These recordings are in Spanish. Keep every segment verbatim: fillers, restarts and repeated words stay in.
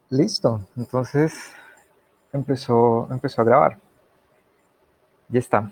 Listo, entonces empezó, empezó a grabar. Ya está.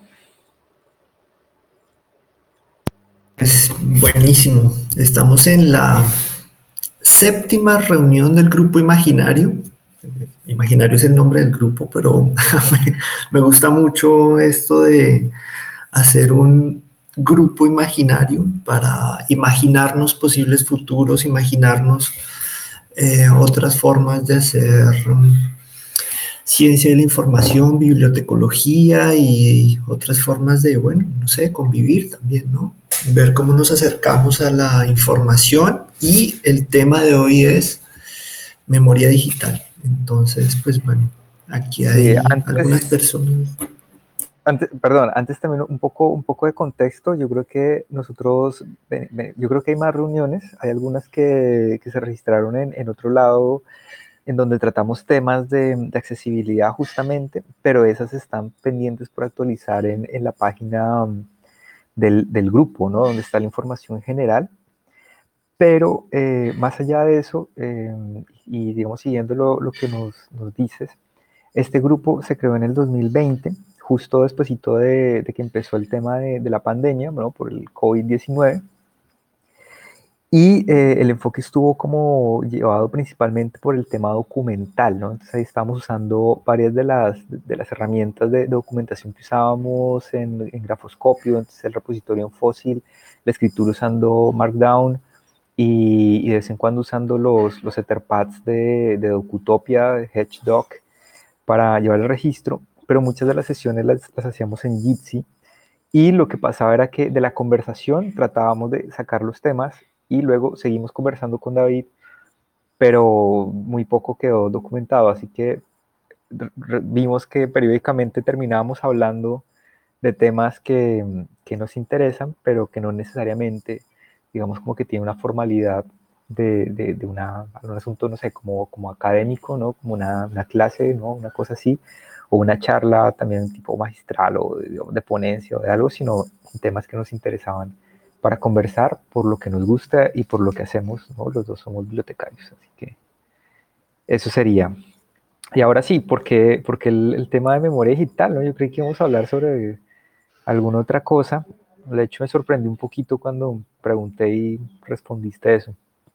Es buenísimo. Estamos en la séptima reunión del grupo Imaginario. Imaginario es el nombre del grupo, pero me, me gusta mucho esto de hacer un grupo imaginario para imaginarnos posibles futuros, imaginarnos eh, otras formas de hacer um, ciencia de la información, bibliotecología y otras formas de, bueno, no sé, convivir también, ¿no? Ver cómo nos acercamos a la información y el tema de hoy es memoria digital. Entonces, pues bueno, aquí Sí, hay algunas antes, personas. antes, perdón, antes también un poco, un poco de contexto. Yo creo que nosotros, ve- ve- yo creo que hay más reuniones. Hay algunas que, que se registraron en, en otro lado, en donde tratamos temas de, de accesibilidad justamente, pero esas están pendientes por actualizar en, en la página um, del, del grupo, ¿no? Donde está la información general. Pero eh, más allá de eso, eh, y digamos siguiendo lo, lo que nos, nos, dices, este grupo se creó en el dos mil veinte, justo despuesito de, de que empezó el tema de, de la pandemia, ¿no? Por el COVID diecinueve, y eh, el enfoque estuvo como llevado principalmente por el tema documental, ¿no? Entonces ahí estábamos usando varias de las, de las herramientas de, de documentación que usábamos en, en Grafoscopio, entonces el repositorio en Fossil, la escritura usando Markdown, y, y de vez en cuando usando los, los Etherpads de, de Docutopia, de HedgeDoc, para llevar el registro, pero muchas de las sesiones las, las hacíamos en Jitsi, y lo que pasaba era que de la conversación tratábamos de sacar los temas y luego seguimos conversando con David, pero muy poco quedó documentado, así que vimos que periódicamente terminábamos hablando de temas que, que nos interesan, pero que no necesariamente, digamos, como que tiene una formalidad de, de, de una, un asunto, no sé, como, como académico, ¿no? Como una, una clase, ¿no? Una cosa así, o una charla también tipo magistral o de, de ponencia o de algo, sino temas que nos interesaban para conversar por lo que nos gusta y por lo que hacemos, ¿no? Los dos somos bibliotecarios, así que eso sería. Y ahora sí, porque, porque el, el tema de memoria digital, ¿no? Yo creí que íbamos a hablar sobre alguna otra cosa. De hecho, me sorprendió un poquito cuando pregunté y respondiste eso.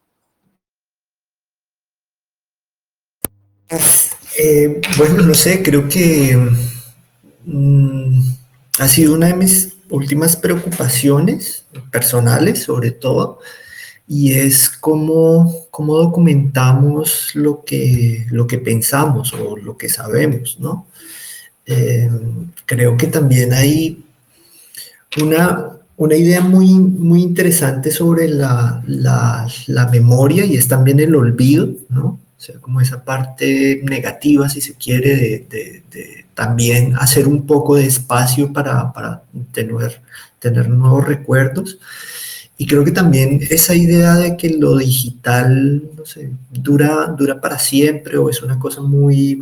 Eh, bueno, no sé, creo que mm, ha sido una de mis últimas preocupaciones personales, sobre todo, y es cómo, cómo documentamos lo que, lo que pensamos o lo que sabemos, ¿no? Eh, Creo que también hay una, una idea muy, muy interesante sobre la, la, la memoria y es también el olvido, ¿no? O sea, como esa parte negativa, si se quiere, de, de, de también hacer un poco de espacio para, para tener, tener nuevos recuerdos. Y creo que también esa idea de que lo digital, no sé, dura, dura para siempre o es una cosa muy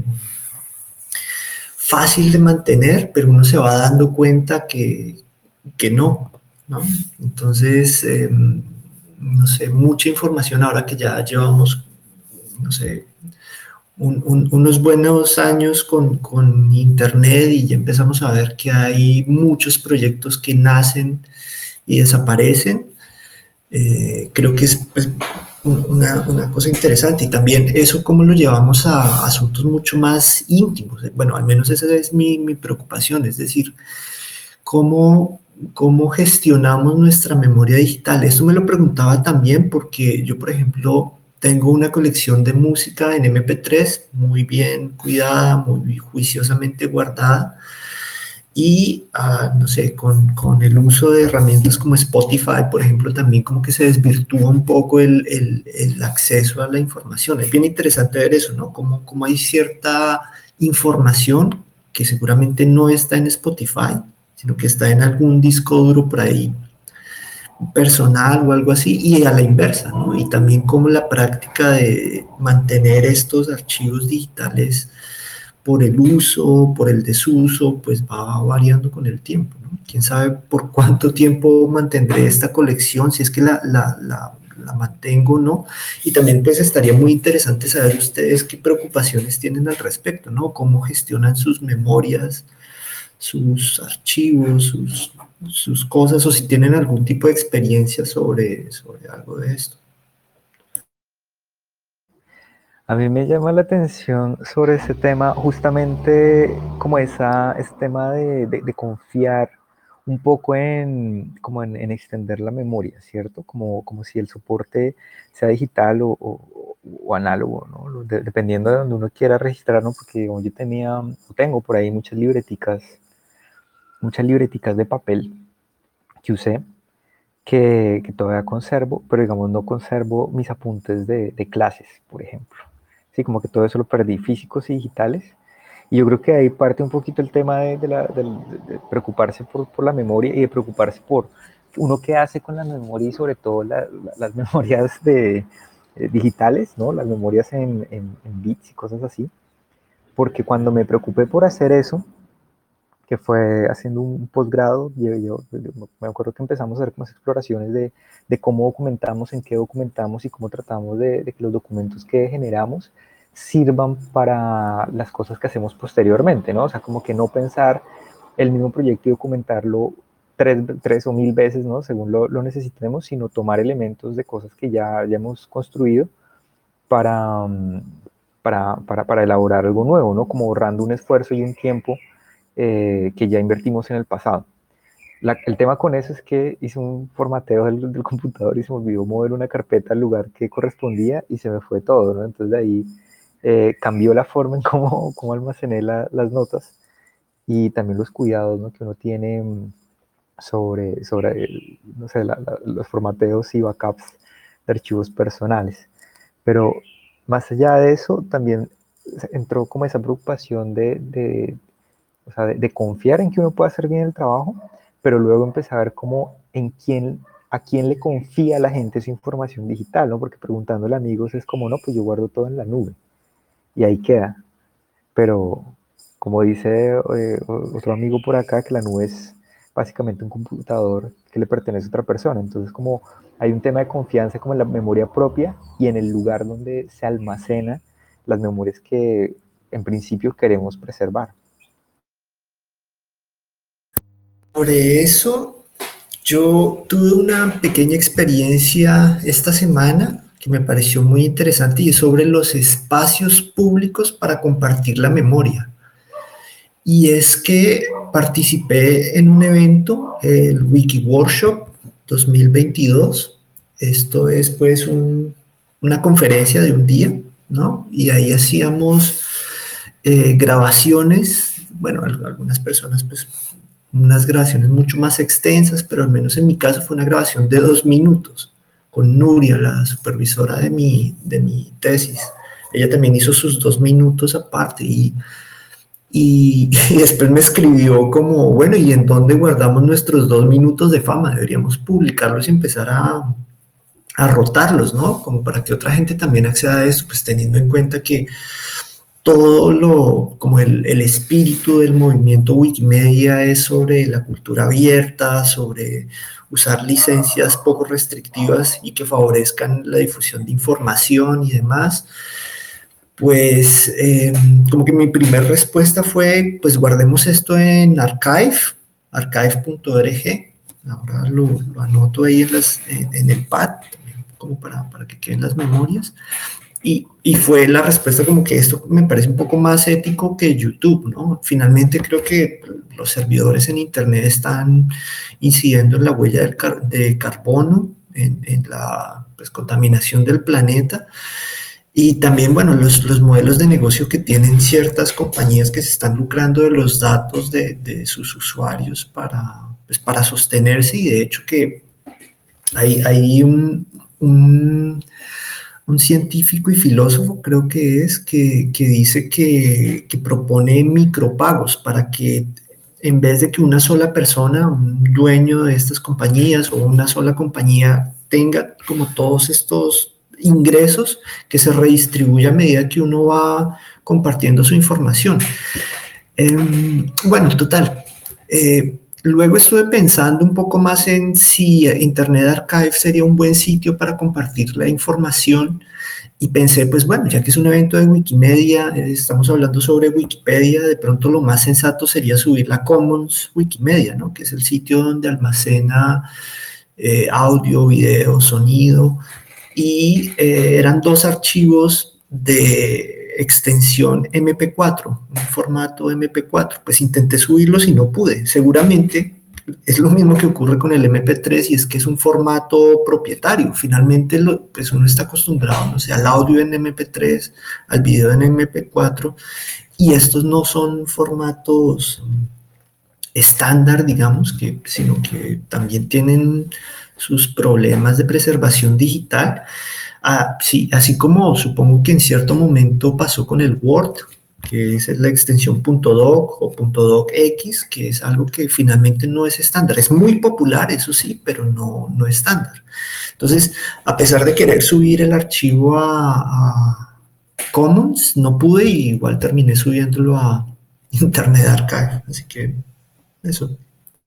fácil de mantener, pero uno se va dando cuenta que, que no, ¿no? Entonces, eh, no sé, mucha información ahora que ya llevamos, no sé, un, un, unos buenos años con, con Internet y ya empezamos a ver que hay muchos proyectos que nacen y desaparecen. Eh, creo que es pues, una, una, cosa interesante y también eso cómo lo llevamos a asuntos mucho más íntimos. Bueno, al menos esa es mi, mi preocupación, es decir, cómo, cómo gestionamos nuestra memoria digital. Esto me lo preguntaba también porque yo, por ejemplo, tengo una colección de música en M P tres muy bien cuidada, muy juiciosamente guardada y, uh, no sé, con, con, el uso de herramientas como Spotify, por ejemplo, también como que se desvirtúa un poco el, el, el acceso a la información. Es bien interesante ver eso, ¿no? Como, como hay cierta información que seguramente no está en Spotify, sino que está en algún disco duro por ahí personal o algo así, y a la inversa, ¿no? Y también como la práctica de mantener estos archivos digitales por el uso, por el desuso, pues va variando con el tiempo, ¿no? Quién sabe por cuánto tiempo mantendré esta colección, si es que la, la, la, la mantengo o no. Y también pues estaría muy interesante saber ustedes qué preocupaciones tienen al respecto, ¿no? Cómo gestionan sus memorias, sus archivos, sus, sus cosas, o si tienen algún tipo de experiencia sobre, sobre algo de esto. A mí me llama la atención sobre ese tema, justamente como esa, ese tema de, de, de confiar un poco en, como en, en, extender la memoria, ¿cierto? Como, como si el soporte sea digital o, o, o análogo, ¿no? De, dependiendo de donde uno quiera registrar, ¿no? Porque yo tenía, tengo por ahí muchas libreticas, muchas libreticas de papel que usé, que, que todavía conservo, pero digamos no conservo mis apuntes de, de clases, por ejemplo. Sí, como que todo eso lo perdí, físicos y digitales. Y yo creo que ahí parte un poquito el tema de, de, la, de, de preocuparse por, por, la memoria y de preocuparse por uno qué hace con la memoria y sobre todo la, la, las memorias de, eh, digitales, ¿no? Las memorias en, en, en bits y cosas así. Porque cuando me preocupé por hacer eso, que fue haciendo un posgrado, yo, yo, yo, me acuerdo que empezamos a hacer como exploraciones de, de cómo documentamos, en qué documentamos y cómo tratamos de, de que los documentos que generamos sirvan para las cosas que hacemos posteriormente, ¿no? O sea, como que no pensar el mismo proyecto y documentarlo tres, tres o mil veces, ¿no? Según lo, lo necesitemos, sino tomar elementos de cosas que ya, ya hemos construido para, para, para, para elaborar algo nuevo, ¿no? Como ahorrando un esfuerzo y un tiempo Eh, que ya invertimos en el pasado. La, el tema con eso es que hice un formateo del, del, computador y se me olvidó mover una carpeta al lugar que correspondía y se me fue todo, ¿no? Entonces de ahí eh, cambió la forma en cómo, cómo almacené la, las notas y también los cuidados, ¿no? Que uno tiene sobre, sobre el, no sé, la, la, los formateos y backups de archivos personales. Pero más allá de eso, también entró como esa preocupación de, de o sea, de, de confiar en que uno puede hacer bien el trabajo, pero luego empezar a ver cómo, en quién, a quién le confía la gente su información digital, ¿no? Porque preguntándole a amigos es como, no, pues yo guardo todo en la nube y ahí queda. Pero como dice eh, otro amigo por acá, que la nube es básicamente un computador que le pertenece a otra persona. Entonces, como hay un tema de confianza como en la memoria propia y en el lugar donde se almacena las memorias que en principio queremos preservar. Sobre eso, yo tuve una pequeña experiencia esta semana que me pareció muy interesante y es sobre los espacios públicos para compartir la memoria. Y es que participé en un evento, el Wiki Workshop dos mil veintidós. Esto es pues un, una conferencia de un día, ¿no? Y ahí hacíamos eh, grabaciones, bueno, algunas personas pues unas grabaciones mucho más extensas, pero al menos en mi caso fue una grabación de dos minutos con Nuria, la supervisora de mi, de mi tesis. Ella también hizo sus dos minutos aparte y, y, y después me escribió como, bueno, ¿y en dónde guardamos nuestros dos minutos de fama? Deberíamos publicarlos y empezar a, a rotarlos, ¿no? Como para que otra gente también acceda a esto, pues teniendo en cuenta que todo lo, como el, el espíritu del movimiento Wikimedia es sobre la cultura abierta, sobre usar licencias poco restrictivas y que favorezcan la difusión de información y demás, pues eh, como que mi primera respuesta fue, pues guardemos esto en Archive, archive punto org, ahora lo, lo anoto ahí en, las, en, en el pad, como para, para que queden las memorias. Y, y fue la respuesta como que esto me parece un poco más ético que YouTube, ¿no? Finalmente creo que los servidores en Internet están incidiendo en la huella del car de carbono, en, en la pues, contaminación del planeta. Y también, bueno, los, los modelos de negocio que tienen ciertas compañías que se están lucrando de los datos de, de sus usuarios para, pues, para sostenerse. Y de hecho que hay, hay un... un un científico y filósofo, creo que es, que, que dice que, que propone micropagos para que en vez de que una sola persona, un dueño de estas compañías o una sola compañía tenga como todos estos ingresos, que se redistribuya a medida que uno va compartiendo su información. Eh, bueno, total. Eh, luego estuve pensando un poco más en si Internet Archive sería un buen sitio para compartir la información y pensé, pues bueno, ya que es un evento de Wikimedia, eh, estamos hablando sobre Wikipedia, de pronto lo más sensato sería subir la Commons Wikimedia, ¿no? Que es el sitio donde almacena eh, audio, video, sonido, y eh, eran dos archivos de extensión M P cuatro, un formato M P cuatro. Pues intenté subirlos y no pude. Seguramente es lo mismo que ocurre con el M P tres y es que es un formato propietario. Finalmente, lo, pues uno está acostumbrado, no sé, al audio en M P tres, al video en M P cuatro, y estos no son formatos estándar, digamos, que, sino que también tienen sus problemas de preservación digital. Ah, sí, así como supongo que en cierto momento pasó con el Word, que es la extensión .doc o .docx, que es algo que finalmente no es estándar. Es muy popular, eso sí, pero no, no estándar. Entonces, a pesar de querer subir el archivo a, a Commons, no pude y igual terminé subiéndolo a Internet Archive. Así que eso.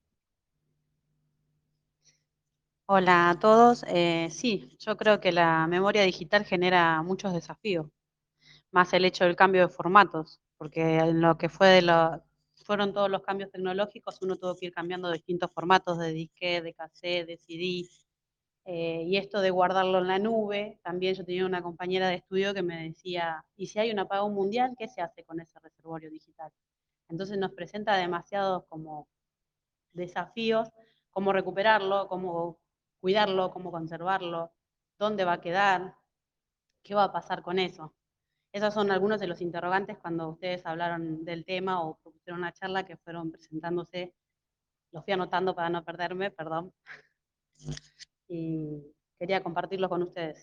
Hola a todos. Eh, sí, yo creo que la memoria digital genera muchos desafíos, más el hecho del cambio de formatos, porque en lo que fue de lo, fueron todos los cambios tecnológicos, uno tuvo que ir cambiando distintos formatos de disquete, de cassette, de C D, eh, y esto de guardarlo en la nube, también yo tenía una compañera de estudio que me decía, ¿y si hay un apagón mundial, qué se hace con ese reservorio digital? Entonces nos presenta demasiados como desafíos, cómo recuperarlo, cómo cuidarlo, cómo conservarlo, dónde va a quedar, qué va a pasar con eso. Esos son algunos de los interrogantes cuando ustedes hablaron del tema o propusieron una charla que fueron presentándose. Los fui anotando para no perderme, perdón, y quería compartirlo con ustedes.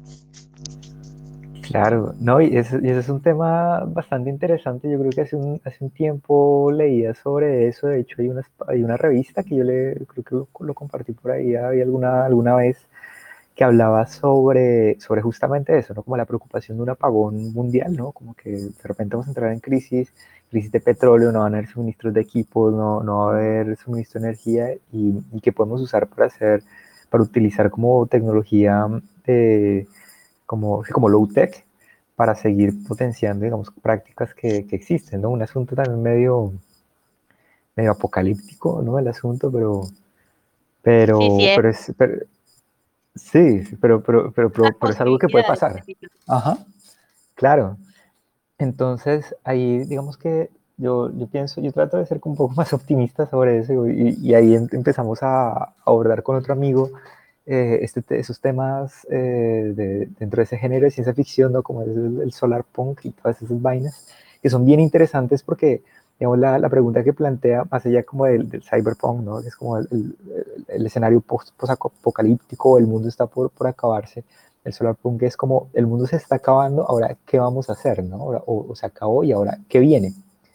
Claro, no, y ese, y ese es un tema bastante interesante. Yo creo que hace un, hace un tiempo leía sobre eso. De hecho, hay una, hay una revista que yo le, creo que lo, lo compartí por ahí había alguna, alguna vez, que hablaba sobre, sobre justamente eso, ¿no? Como la preocupación de un apagón mundial, ¿no? Como que de repente vamos a entrar en crisis, crisis de petróleo, no van a haber suministros de equipos, no, no va a haber suministro de energía y, y que podemos usar para hacer, para utilizar como tecnología de, como, como low tech para seguir potenciando, digamos, prácticas que, que existen, ¿no? Un asunto también medio, medio apocalíptico, ¿no? El asunto, pero, Sí, sí, pero, es pero es, pero, sí, sí, pero, pero, pero, dar pero, pero es algo que puede posibilidades. pasar. Ajá, claro. Entonces, ahí digamos que yo, yo pienso, yo trato de ser un poco más optimista sobre eso y, y ahí em- empezamos a abordar con otro amigo eh, este, te- esos temas eh, de, dentro de ese género de ciencia ficción, ¿no? Como es el, el solar punk y todas esas vainas, que son bien interesantes porque, digamos, la, la pregunta que plantea, más allá como del, del cyberpunk, ¿no? Es como el, el, el escenario post, post-apocalíptico, el mundo está por, por acabarse. El solar punk es como el mundo se está acabando, ahora qué vamos a hacer, ¿no? Ahora, o, o se acabó y ahora qué viene.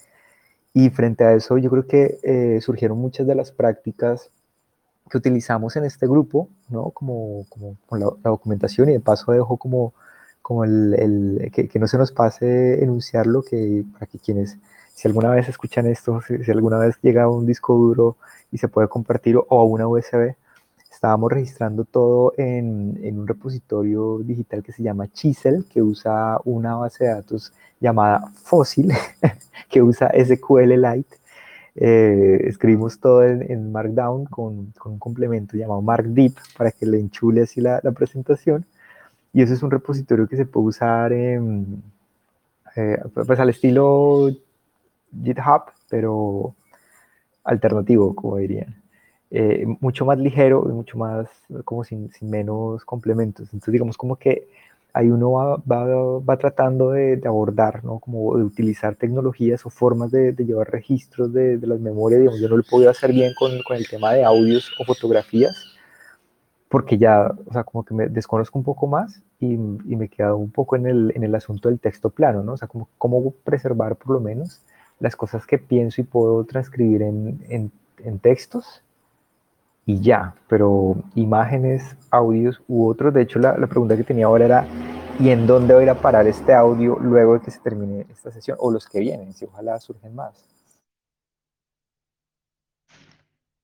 Y frente a eso yo creo que eh, surgieron muchas de las prácticas que utilizamos en este grupo, ¿no? Como, como, como la, la, documentación y de paso dejo como, como el, el que, que, no se nos pase enunciarlo, que para que quienes, si alguna vez escuchan esto, si, si alguna vez llega a un disco duro y se puede compartir o a una U S B, estábamos registrando todo en, en, un repositorio digital que se llama Chisel, que usa una base de datos llamada Fossil, que usa SQLite. Eh, escribimos todo en, en Markdown con, con, un complemento llamado MarkDeep para que le enchule así la, la presentación. Y eso es un repositorio que se puede usar en, eh, pues al estilo GitHub, pero alternativo, como dirían. Eh, mucho más ligero y mucho más, como sin, sin, menos complementos. Entonces, digamos, como que ahí uno va, va, va tratando de, de, abordar, ¿no? Como de utilizar tecnologías o formas de, de llevar registros de, de, las memorias. Digamos, yo no lo he podido hacer bien con, con el tema de audios o fotografías, porque ya, o sea, como que me desconozco un poco más y, y me he quedado un poco en el, en el asunto del texto plano, ¿no? O sea, como cómo preservar por lo menos las cosas que pienso y puedo transcribir en, en, en textos y ya, pero imágenes, audios u otros. De hecho, la, la pregunta que tenía ahora era, ¿y en dónde voy a ir a parar este audio luego de que se termine esta sesión? O los que vienen, si ojalá surgen más.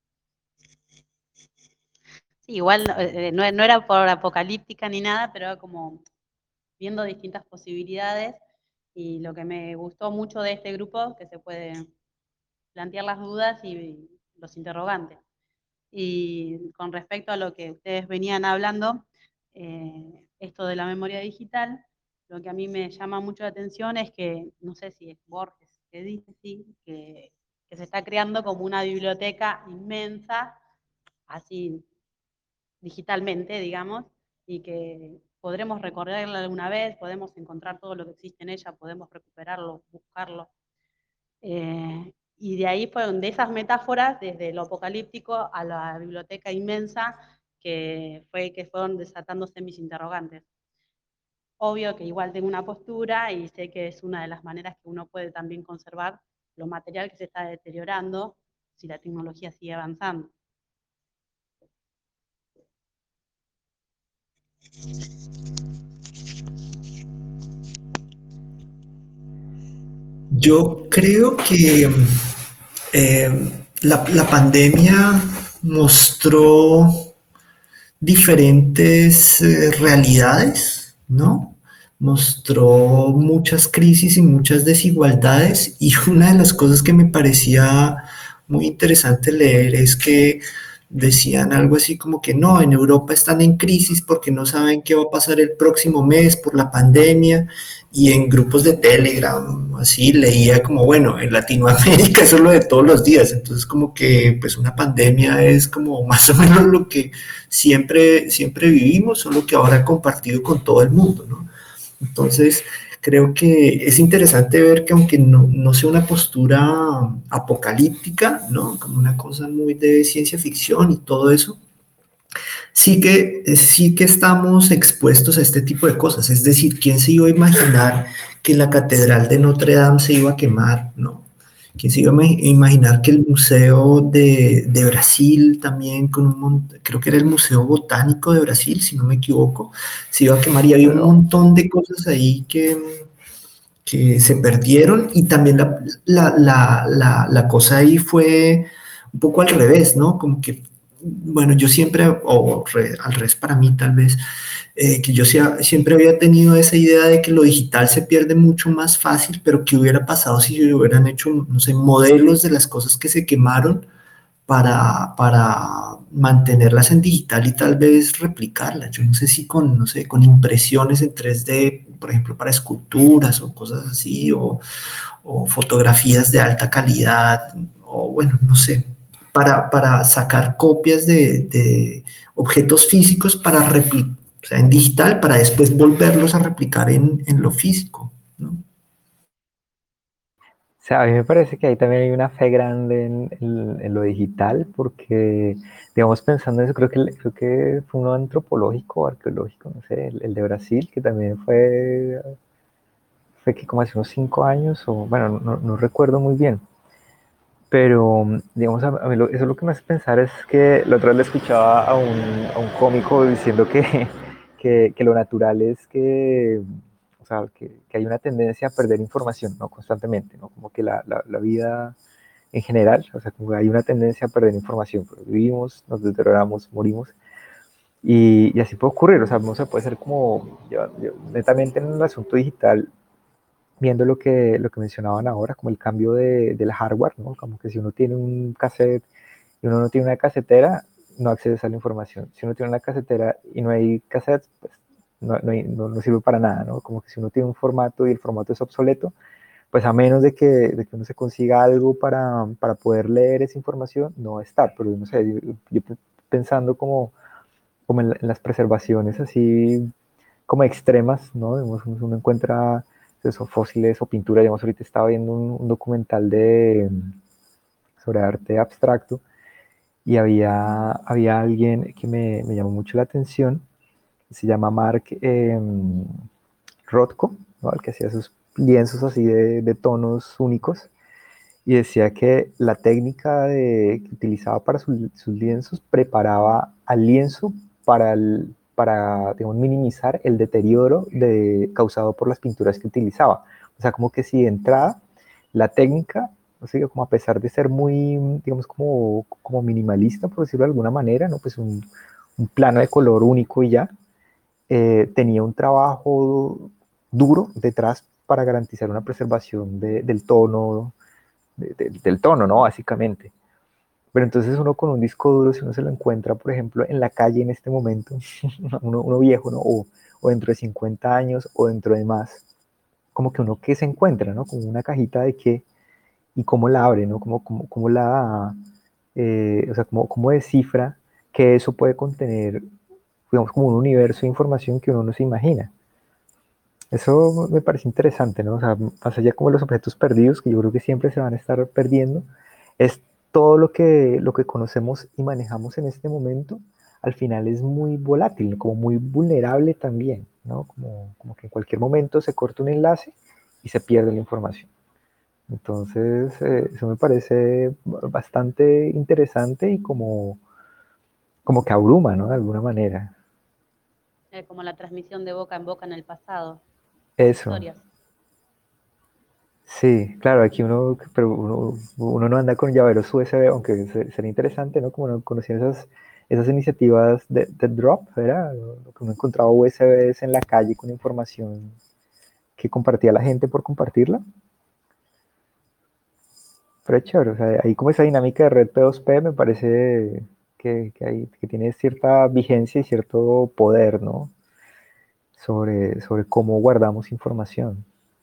Sí, igual eh, no, no era por apocalíptica ni nada, pero era como viendo distintas posibilidades y lo que me gustó mucho de este grupo, que se puede plantear las dudas y los interrogantes. Y con respecto a lo que ustedes venían hablando, eh, esto de la memoria digital, lo que a mí me llama mucho la atención es que, no sé si es Borges que dice, sí, que, que se está creando como una biblioteca inmensa, así digitalmente, digamos, y que podremos recorrerla alguna vez, podemos encontrar todo lo que existe en ella, podemos recuperarlo, buscarlo. Eh, y de ahí fueron de esas metáforas, desde lo apocalíptico a la biblioteca inmensa, que fue que fueron desatándose mis interrogantes. Obvio que igual tengo una postura y sé que es una de las maneras que uno puede también conservar lo material que se está deteriorando si la tecnología sigue avanzando. Yo creo que eh, la, la pandemia mostró diferentes eh, realidades, ¿no? Mostró muchas crisis y muchas desigualdades y una de las cosas que me parecía muy interesante leer es que decían algo así como que no, en Europa están en crisis porque no saben qué va a pasar el próximo mes por la pandemia y en grupos de Telegram, así leía como, bueno, en Latinoamérica eso es lo de todos los días, entonces como que pues una pandemia es como más o menos lo que siempre, siempre vivimos, solo que ahora compartido con todo el mundo, ¿no? Entonces, creo que es interesante ver que aunque no, no sea una postura apocalíptica, ¿no? Como una cosa muy de ciencia ficción y todo eso, sí que, sí que estamos expuestos a este tipo de cosas. Es decir, ¿quién se iba a imaginar que la Catedral de Notre Dame se iba a quemar, ¿no? ¿Quién se iba a imaginar que el Museo de, de Brasil también, con un, creo que era el Museo Botánico de Brasil, si no me equivoco, se iba a quemar y había un Pero, montón de cosas ahí que, que se perdieron y también la, la, la, la, la cosa ahí fue un poco al revés, ¿no? Como que, bueno, yo siempre, o re, al revés para mí tal vez, eh, que yo sea, siempre había tenido esa idea de que lo digital se pierde mucho más fácil, pero ¿qué hubiera pasado si hubieran hecho, no sé, modelos de las cosas que se quemaron para, para mantenerlas en digital y tal vez replicarlas? Yo no sé si con, no sé, con impresiones en tres D, por ejemplo, para esculturas o cosas así, o, o fotografías de alta calidad, o bueno, no sé, para, para sacar copias de, de objetos físicos para replicar, o sea, en digital, para después volverlos a replicar en, en lo físico, ¿no? o sea, a mí me parece que ahí también hay una fe grande en, en- en lo digital, porque, digamos, pensando en eso, creo que, creo que fue uno antropológico o arqueológico, no sé, el, el de Brasil, que también fue, fue que como hace unos cinco años, o bueno, no, no recuerdo muy bien. Pero, digamos, a, a mí lo- eso lo que me hace pensar es que la otra vez le escuchaba a un, a un cómico diciendo que, que, que lo natural es que, o sea, que, que hay una tendencia a perder información, ¿no? Constantemente, ¿no? Como que la, la, la vida en general, o sea, como que hay una tendencia a perder información, pero vivimos, nos deterioramos, morimos, y, y así puede ocurrir, o sea, no se puede ser como, yo, yo, netamente en el asunto digital, viendo lo que, lo que mencionaban ahora, como el cambio de, del hardware, ¿no? Como que si uno tiene un cassette y uno no tiene una casetera, no accedes a la información. Si uno tiene una casetera y no hay cassettes, pues no, no, hay, no, no sirve para nada, ¿no? Como que si uno tiene un formato y el formato es obsoleto, pues a menos de que, de que uno se consiga algo para, para poder leer esa información, no va a estar. Pero no sé, yo, yo pensando como, como en, en las preservaciones así como extremas, ¿no? Digamos, uno encuentra eso, fósiles o pinturas. Digamos, ahorita estaba viendo un, un documental de, sobre arte abstracto y había, había alguien que me, me llamó mucho la atención, que se llama Mark eh, Rothko, ¿no? El que hacía esos lienzos así de, de tonos únicos, y decía que la técnica de, que utilizaba para su, sus lienzos preparaba al lienzo para, el, para digamos, minimizar el deterioro de, causado por las pinturas que utilizaba. O sea, como que si de entrada la técnica, o sea, como a pesar de ser muy, digamos, como, como minimalista, por decirlo de alguna manera, ¿no? Pues un, un plano de color único y ya, eh, tenía un trabajo duro detrás para garantizar una preservación de, del tono, de, de, del tono, ¿no? Básicamente. Pero entonces uno con un disco duro, si uno se lo encuentra, por ejemplo, en la calle en este momento, uno, uno viejo, ¿no? O, o dentro de cincuenta años o dentro de más, como que uno qué se encuentra, ¿no? Como una cajita de qué y cómo la abre, ¿no? Cómo, cómo, cómo la, eh, o sea, cómo, cómo descifra que eso puede contener, digamos, como un universo de información que uno no se imagina. Eso me parece interesante, ¿no? O sea, más allá como los objetos perdidos, que yo creo que siempre se van a estar perdiendo, es todo lo que, lo que conocemos y manejamos en este momento, al final es muy volátil, como muy vulnerable también, ¿no? Como, como que en cualquier momento se corta un enlace y se pierde la información. Entonces, eh, eso me parece bastante interesante y como, como que abruma, ¿no? De alguna manera. Eh, como la transmisión de boca en boca en el pasado, las Eso. historias. Sí, claro, aquí uno, pero uno, uno no anda con llaveros U S B, aunque se- sería interesante, ¿no? Como no conocían esas, esas iniciativas de, de Drop, ¿era? Lo que uno encontraba U S Bs en la calle con información que compartía la gente por compartirla. Pero es chévere, o sea, ahí como esa dinámica de red P dos P me parece que, que, hay, que tiene cierta vigencia y cierto poder, ¿no? Sobre, sobre cómo guardamos información.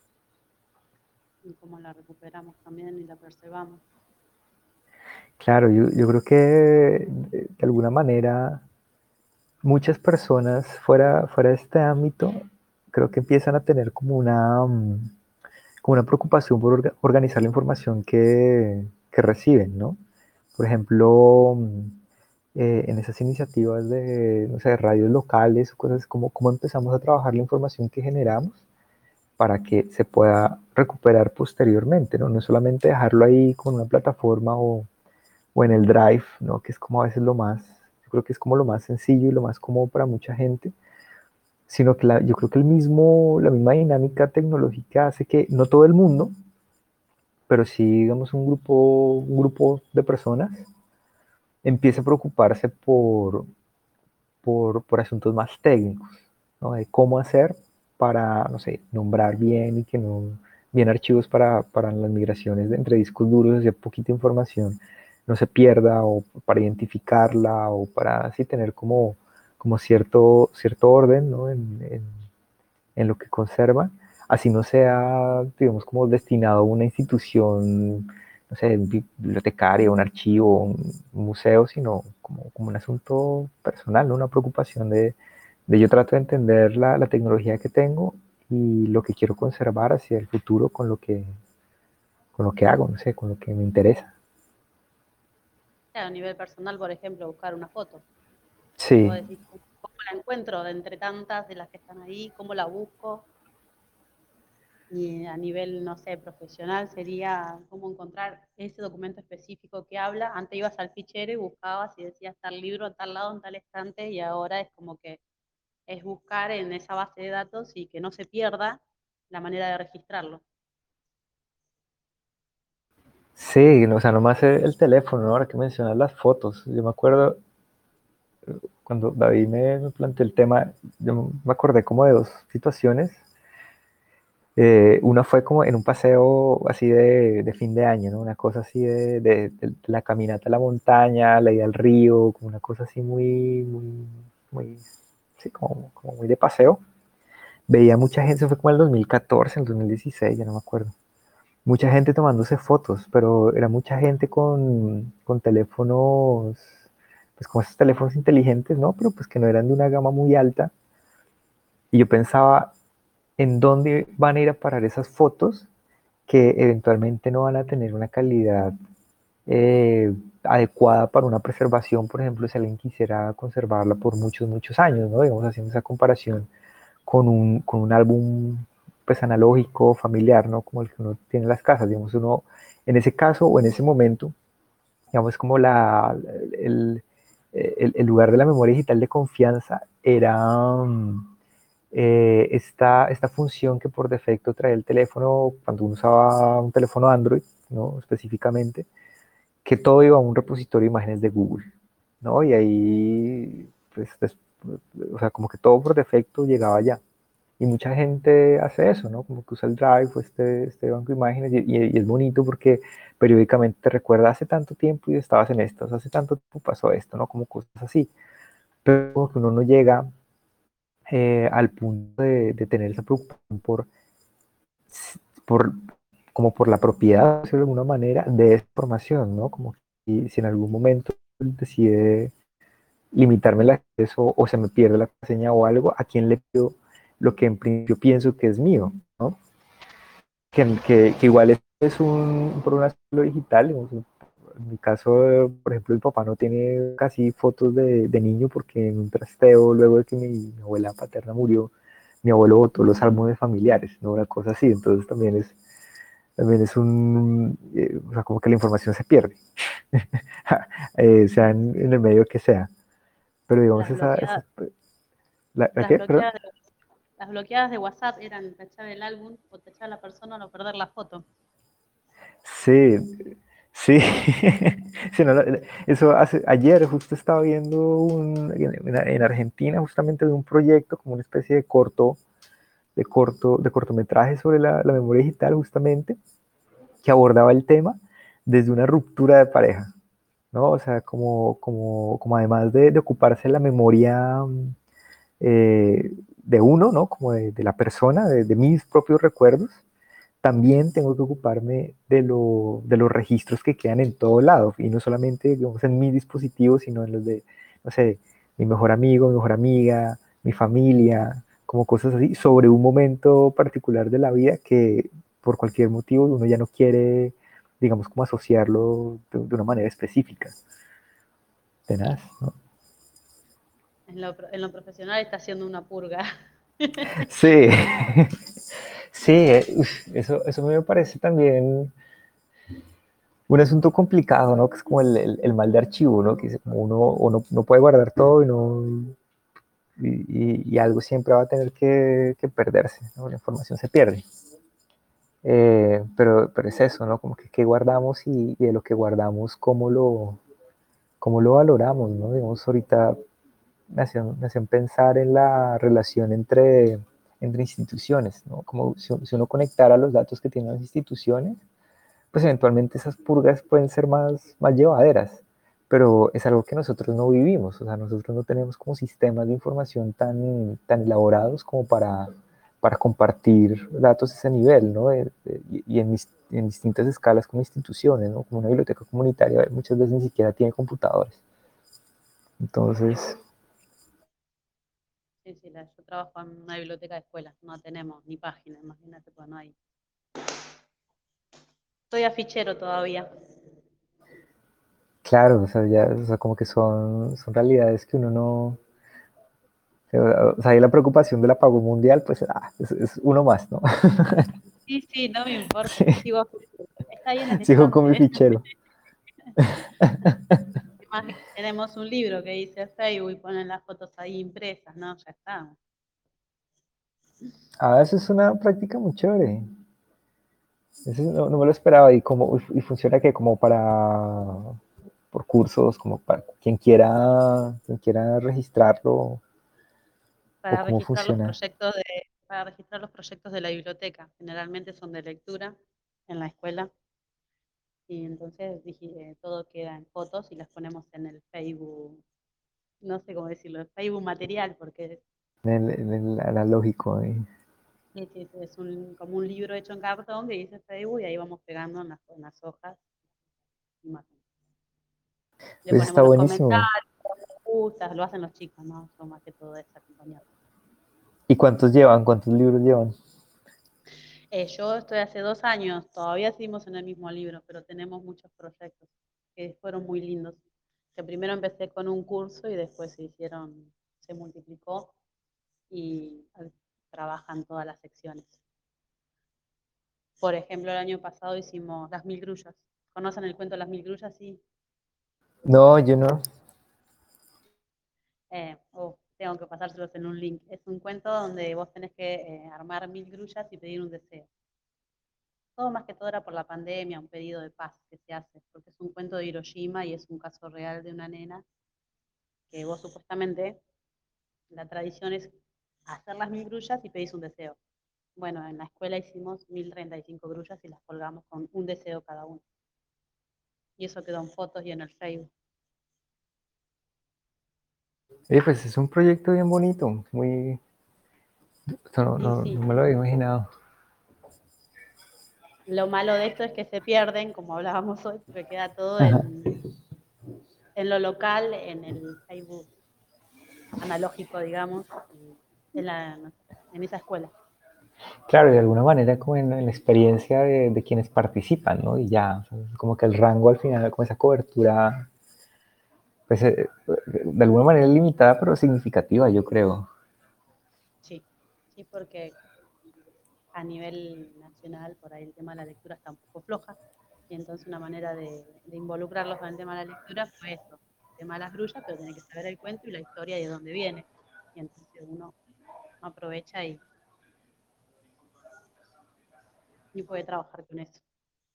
Y cómo la recuperamos también y la preservamos. Claro, yo, yo creo que de, de alguna manera muchas personas fuera, fuera de este ámbito creo que empiezan a tener como una, mm, como una preocupación por orga- organizar la información que, que reciben, ¿no? Por ejemplo, mm, eh, en esas iniciativas de, no sé, radios locales o cosas, como cómo empezamos a trabajar la información que generamos para que se pueda recuperar posteriormente, ¿no? No solamente dejarlo ahí con una plataforma o, o en el Drive, ¿no? Que es como a veces lo más, yo creo que es como lo más sencillo y lo más cómodo para mucha gente, sino que la, yo creo que el mismo, la misma dinámica tecnológica hace que no todo el mundo, pero sí, digamos, un grupo, un grupo de personas empiece a preocuparse por, por, por asuntos más técnicos, ¿no? De cómo hacer para, no sé, nombrar bien y que no, bien archivos para, para las migraciones de entre discos duros, hacia poquita información no se pierda, o para identificarla, o para así tener como, como cierto, cierto orden, ¿no? en, en, en lo que conserva, así no sea, digamos, como destinado a una institución, no sé, bibliotecaria, un archivo, un museo, sino como, como un asunto personal, ¿no? Una preocupación de, de yo trato de entender la, la tecnología que tengo y lo que quiero conservar hacia el futuro con lo que, con lo que hago, no sé, con lo que me interesa. A nivel personal, por ejemplo, buscar una foto. Vos Sí, decís, ¿cómo, cómo la encuentro de entre tantas de las que están ahí? ¿Cómo la busco? Y a nivel, no sé, profesional sería cómo encontrar ese documento específico que habla. Antes ibas al fichero y buscabas y decías tal libro, en tal lado, en tal estante, y ahora es como que es buscar en esa base de datos y que no se pierda la manera de registrarlo. sí, no, o sea, nomás el, el teléfono, ¿no? Ahora que mencionas las fotos, yo me acuerdo cuando David me, me planteó el tema, yo me acordé como de dos situaciones. Eh, una fue como en un paseo así de, de fin de año, ¿no? Una cosa así de, de- de la caminata a la montaña, la ida al río, como una cosa así muy, muy, muy, sí, como, como muy de paseo. Veía mucha gente, eso fue como en el dos mil catorce, en el dos mil dieciséis, ya no me acuerdo. Mucha gente tomándose fotos, pero era mucha gente con, con teléfonos, pues con esos teléfonos inteligentes, ¿no? Pero pues que no eran de una gama muy alta. Y yo pensaba, ¿en dónde van a ir a parar esas fotos que eventualmente no van a tener una calidad eh, adecuada para una preservación? Por ejemplo, si alguien quisiera conservarla por muchos, muchos años, ¿no? Digamos, haciendo esa comparación con un, con un álbum pues analógico, familiar, ¿no? Como el que uno tiene en las casas, digamos, uno, en ese caso o en ese momento, digamos, como la, el, el, el lugar de la memoria digital de confianza era um, eh, esta, esta función que por defecto trae el teléfono cuando uno usaba un teléfono Android, ¿no? Específicamente, que todo iba a un repositorio de imágenes de Google, ¿no? Y ahí pues, des- o sea, como que todo por defecto llegaba allá. Y mucha gente hace eso, ¿no? Como que usa el Drive o este, este banco de imágenes y, y- y es bonito porque periódicamente te recuerda hace tanto tiempo y estabas en esto, o sea, hace tanto tiempo pasó esto, ¿no? Como cosas así. Pero como que uno no llega eh, al punto de, de tener esa preocupación por, por, como por la propiedad, de alguna manera, de esa información, ¿no? Como si, si en algún momento decide limitarme el acceso o se me pierde la contraseña o algo, ¿a quién le pido lo que en principio pienso que es mío, ¿no? Que, que, que igual es, es un, por un aspecto digital, digamos, en mi caso, por ejemplo, mi papá no tiene casi fotos de, de niño porque en un trasteo, luego de que mi, mi abuela paterna murió, mi abuelo botó los álbumes familiares, ¿no? Una cosa así, entonces también es, también es un, eh, o sea, como que la información se pierde, eh, sea en, en, el medio que sea, pero digamos Las esa, esa bloqueadas, ¿la, la las qué? Perdón. bloqueadas de, las bloqueadas de WhatsApp eran tachar el álbum o tachar a la persona o no perder la foto. Sí, sí. Sí, no, eso hace, ayer justo estaba viendo un, en, en, Argentina justamente de un proyecto como una especie de corto, de corto, de cortometraje sobre la, la memoria digital justamente, que abordaba el tema desde una ruptura de pareja, ¿no? O sea, como, como, como además de, de ocuparse de la memoria eh, de uno, ¿no? Como de, de la persona, de, de mis propios recuerdos, también tengo que ocuparme de, lo, de los registros que quedan en todo lado, y no solamente digamos, en mi dispositivo, sino en los de, no sé, mi mejor amigo, mi mejor amiga, mi familia, como cosas así, sobre un momento particular de la vida que por cualquier motivo uno ya no quiere, digamos, como asociarlo de, de una manera específica. Tenaz, ¿no? En lo, en lo profesional está haciendo una purga. Sí, sí, eh, uf, eso, eso me parece también un asunto complicado, ¿no? Que es como el, el, el mal de archivo, ¿no? Que como uno, uno no puede guardar todo y, no, y, y, y, algo siempre va a tener que, que perderse, ¿no? La información se pierde. Eh, pero, pero es eso, ¿no? Como que qué guardamos y, y de lo que guardamos, cómo lo, cómo lo valoramos, ¿no? Digamos, ahorita me hacían, me hacían pensar en la relación entre, entre instituciones, ¿no? Como si, si uno conectara los datos que tienen las instituciones, pues eventualmente esas purgas pueden ser más, más llevaderas, pero es algo que nosotros no vivimos, o sea, nosotros no tenemos como sistemas de información tan, tan elaborados como para, para compartir datos a ese nivel, ¿no? De, de, y en, en, distintas escalas como instituciones, ¿no? Como una biblioteca comunitaria muchas veces ni siquiera tiene computadores. Entonces... Sí, sí, la, yo trabajo en una biblioteca de escuela, no tenemos ni página, imagínate, pues no hay. Estoy afichero todavía. Claro, o sea, ya, o sea, como que son, son realidades que uno no... O sea, hay la preocupación del apagón mundial, pues ah, es, es, uno más, ¿no? Sí, sí, no me importa. Sí, Sigo, está ahí en el sigo con mi estante. fichero. Además, tenemos un libro que dice Facebook y ponen las fotos ahí impresas, ¿no? Ya está. Ah, eso es una práctica muy chévere. Eso no, no me lo esperaba. ¿Y cómo y funciona que como para por cursos, como para quien quiera, quien quiera registrarlo o Para cómo registrar los funciona? proyectos de, para registrar los proyectos de la biblioteca. Generalmente son de lectura en la escuela. Y entonces dije, todo queda en fotos y las ponemos en el Facebook, no sé cómo decirlo, el Facebook material, porque En el, en el analógico. ¿Eh? es, es, es un, como un libro hecho en cartón que dice Facebook y ahí vamos pegando en las, en las hojas imágenes. Le Pues está ponemos los buenísimo. comentarios, me gustas, lo hacen los chicos, ¿no? Yo más que todo es acompañar. ¿Y cuántos llevan? ¿Cuántos libros llevan? Eh, yo estoy hace dos años, todavía seguimos en el mismo libro, pero tenemos muchos proyectos que fueron muy lindos. Que primero empecé con un curso y después se hicieron, se multiplicó y trabajan todas las secciones. Por ejemplo, el año pasado hicimos Las Mil Grullas. ¿Conocen el cuento Las Mil Grullas? Sí. No, yo no. Eh, oh, tengo que pasárselos en un link. Es un cuento donde vos tenés que eh, armar mil grullas y pedir un deseo. Todo más que todo era por la pandemia, un pedido de paz que se hace, porque es un cuento de Hiroshima y es un caso real de una nena que vos supuestamente, la tradición es hacer las mil grullas y pedís un deseo. Bueno, en la escuela hicimos mil treinta y cinco grullas y las colgamos con un deseo cada uno. Y eso quedó en fotos y en el Facebook. Eh, pues es un proyecto bien bonito, muy... Esto no, Y no, no sí, me lo había imaginado. lo malo de esto es que se pierden, como hablábamos hoy, porque queda todo Ajá. en, en lo local, en el Facebook analógico, digamos, y en, la, no sé, en esa escuela. Claro, de alguna manera como en, en la experiencia de, de quienes participan, ¿no? Y ya, o sea, como que el rango al final, como esa cobertura, pues eh, de alguna manera limitada, pero significativa, yo creo. Sí, sí, porque a nivel nacional, por ahí el tema de la lectura está un poco floja, y entonces una manera de, de involucrarlos con el tema de la lectura fue esto, el tema de las grullas, pero tiene que saber el cuento y la historia y de dónde viene, y entonces uno aprovecha y, y puede trabajar con eso.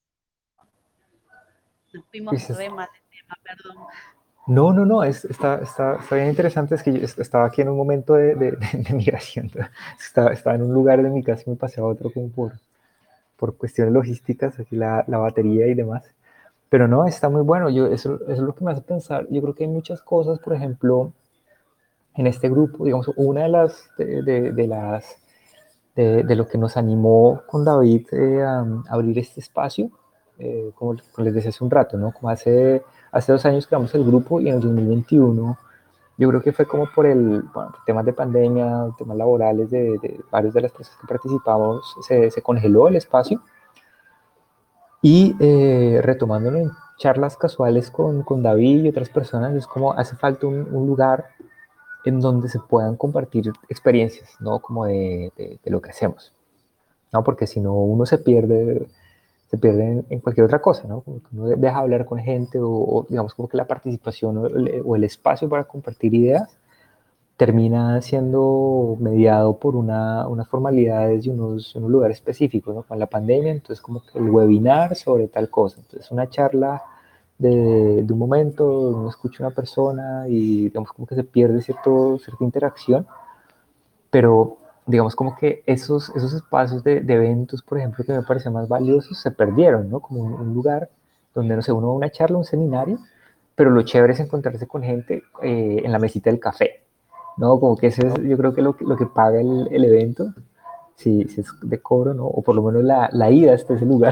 Nos fuimos Pues es- re mal de tema, perdón. no, no, no, es, está, está, está bien interesante, es que yo est- estaba aquí en un momento de, de, de migración, estaba, estaba en un lugar de mi casa y me pasé a otro como por, por cuestiones logísticas, aquí la, la batería y demás. Pero no, está muy bueno, yo, eso, eso es lo que me hace pensar, yo creo que hay muchas cosas, por ejemplo, en este grupo, digamos, una de las, de, de, de las, de, de, lo que nos animó con David eh, a, a, abrir este espacio, eh, como, como les decía hace un rato, ¿no? Como hace, hace dos años creamos el grupo y en el dos mil veintiuno, yo creo que fue como por el, bueno, temas de pandemia, temas laborales de, de varios de las personas que participamos, se, se congeló el espacio y eh, retomándolo en charlas casuales con, con David y otras personas, es como hace falta un, un lugar en donde se puedan compartir experiencias, ¿no? Como de, de, de lo que hacemos, ¿no? Porque si no, uno se pierde, se pierde en, en cualquier otra cosa, ¿no? Como que uno deja hablar con gente o, o, digamos como que la participación o el, o el espacio para compartir ideas termina siendo mediado por una, unas formalidades y unos, unos lugares específicos, ¿no? Con la pandemia, entonces como que el webinar sobre tal cosa, entonces una charla de, de un momento, uno escucha a una persona y digamos como que se pierde cierto, cierta interacción, pero digamos como que esos, esos espacios de, de eventos, por ejemplo, que me parecen más valiosos, se perdieron, ¿no? Como un, un lugar donde, no sé, uno va a una charla, un seminario, pero lo chévere es encontrarse con gente eh, en la mesita del café, ¿no? Como que ese es, yo creo que lo, lo que paga el, el evento, si, si, es de cobro, ¿no? O por lo menos la, la ida hasta ese lugar.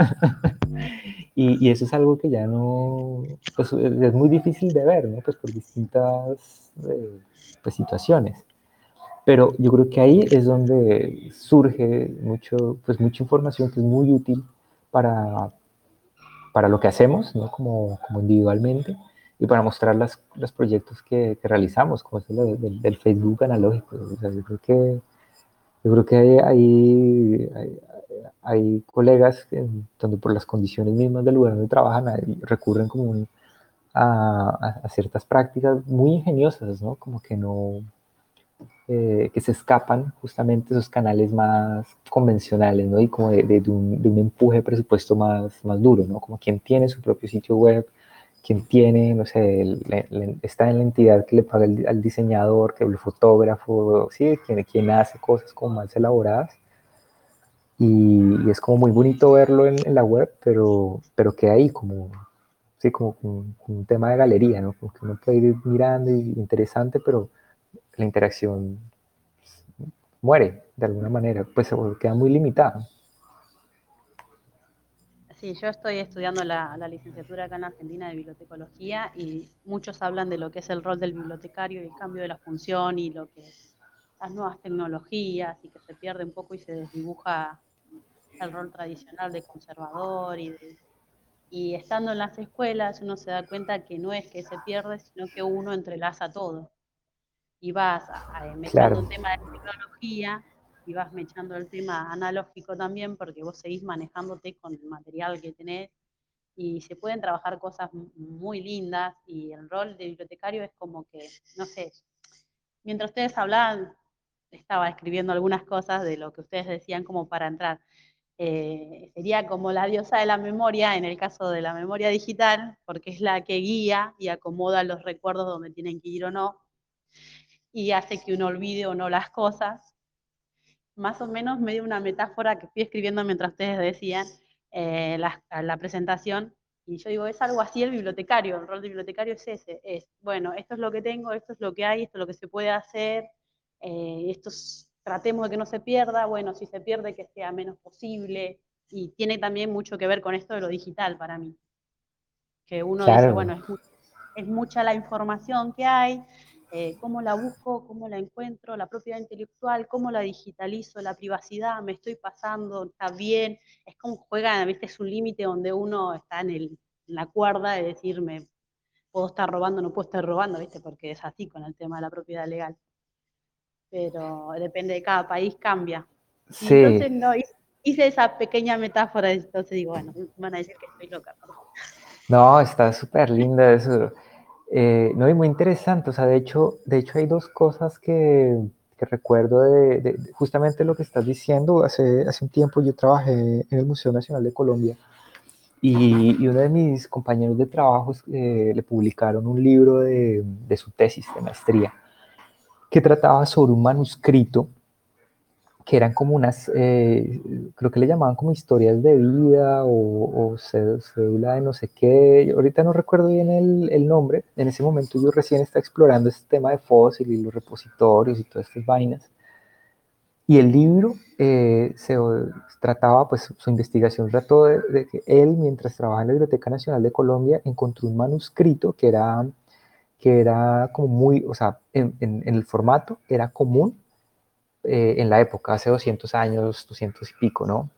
y, y, eso es algo que ya no, pues es muy difícil de ver, ¿no? Pues por distintas eh, pues, situaciones. Pero yo creo que ahí es donde surge mucho, pues mucha información que es muy útil para, para lo que hacemos, ¿no? Como, como individualmente, y para mostrar las, los proyectos que, que realizamos, como es el del, del Facebook analógico. O sea, yo creo que, yo creo que hay, hay, hay, hay colegas que, donde por las condiciones mismas del lugar donde trabajan ahí, recurren como un, a, a, ciertas prácticas muy ingeniosas, ¿no? Como que no, eh, que se escapan justamente esos canales más convencionales, ¿no? Y como de, de, de, un, de un empuje de presupuesto más, más duro, ¿no? Como quien tiene su propio sitio web, quien tiene, no sé, el, el, está en la entidad que le paga el, al diseñador, que el fotógrafo, ¿sí? Quien, quien hace cosas como más elaboradas. Y, y es como muy bonito verlo en, en la web, pero, pero queda ahí como, sí, como, como, como un tema de galería, ¿no? Como que uno puede ir mirando y interesante, pero la interacción muere de alguna manera, pues queda muy limitada. Sí, yo estoy estudiando la, la licenciatura acá en Argentina de bibliotecología y muchos hablan de lo que es el rol del bibliotecario y el cambio de la función y lo que las nuevas tecnologías y que se pierde un poco y se desdibuja el rol tradicional de conservador y, de, y estando en las escuelas uno se da cuenta que no es que se pierde, sino que uno entrelaza todo y vas a, a, mechando Claro, un tema de tecnología y vas mechando el tema analógico también porque vos seguís manejándote con el material que tenés y se pueden trabajar cosas muy lindas y el rol de bibliotecario es como que, no sé, mientras ustedes hablaban, estaba escribiendo algunas cosas de lo que ustedes decían como para entrar. eh, sería como la diosa de la memoria en el caso de la memoria digital, porque es la que guía y acomoda los recuerdos donde tienen que ir o no, y hace que uno olvide o no las cosas. Más o menos medio una metáfora que fui escribiendo mientras ustedes decían eh, la, la presentación, y yo digo, es algo así el bibliotecario, el rol del bibliotecario es ese, es, bueno, esto es lo que tengo, esto es lo que hay, esto es lo que se puede hacer, eh, esto es, tratemos de que no se pierda, bueno, si se pierde que sea menos posible, y tiene también mucho que ver con esto de lo digital para mí, que uno dice, Claro, bueno, es, mu es mucha la información que hay, eh, cómo la busco, cómo la encuentro, la propiedad intelectual, cómo la digitalizo, la privacidad, me estoy pasando, está bien, es como juega, ¿viste? Es un límite donde uno está en, el, en la cuerda de decirme, puedo estar robando, no puedo estar robando, ¿viste? Porque es así con el tema de la propiedad legal, pero depende de cada país, cambia. Y sí, entonces no, hice esa pequeña metáfora, entonces digo, bueno, van a decir que estoy loca, perdón. no, está súper linda eso. Eh, no, y muy interesante, o sea, de hecho, de hecho hay dos cosas que, que recuerdo de, de, de justamente lo que estás diciendo. Hace, hace un tiempo yo trabajé en el Museo Nacional de Colombia y, y uno de mis compañeros de trabajo eh, le publicaron un libro de, de su tesis de maestría que trataba sobre un manuscrito que eran como unas, eh, creo que le llamaban como historias de vida o, o cédula de no sé qué. Ahorita no recuerdo bien el, el nombre. En ese momento yo recién estaba explorando este tema de fósil y los repositorios y todas estas vainas. Y el libro eh, se trataba, pues su investigación trató de, de que él, mientras trabajaba en la Biblioteca Nacional de Colombia, encontró un manuscrito que era, que era como muy, o sea, en, en, en el formato era común eh, en la época, hace doscientos años, doscientos y pico, ¿no?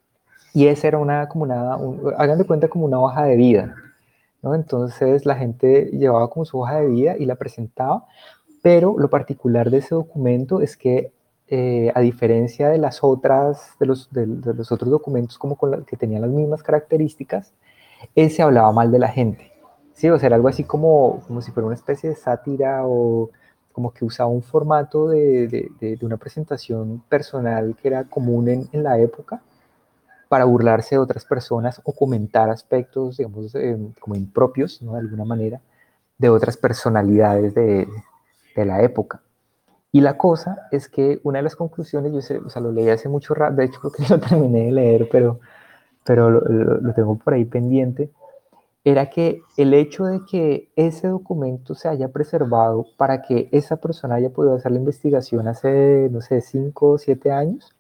Y esa era una, como una, un, hagan de cuenta como una hoja de vida, ¿no? Entonces la gente llevaba como su hoja de vida y la presentaba, pero lo particular de ese documento es que eh, a diferencia de las otras, de los, de, de los otros documentos como con la, que tenían las mismas características, él se hablaba mal de la gente, ¿sí? O sea, era algo así como, como si fuera una especie de sátira o como que usaba un formato de, de, de, de una presentación personal que era común en, en, la época para burlarse de otras personas o comentar aspectos, digamos, eh, como impropios, ¿no? De alguna manera, de otras personalidades de, de la época. Y la cosa es que una de las conclusiones, yo sé, o sea, lo leí hace mucho rato, de hecho creo que lo terminé de leer, pero, pero lo, lo, lo tengo por ahí pendiente, era que el hecho de que ese documento se haya preservado para que esa persona haya podido hacer la investigación hace, no sé, cinco o siete años,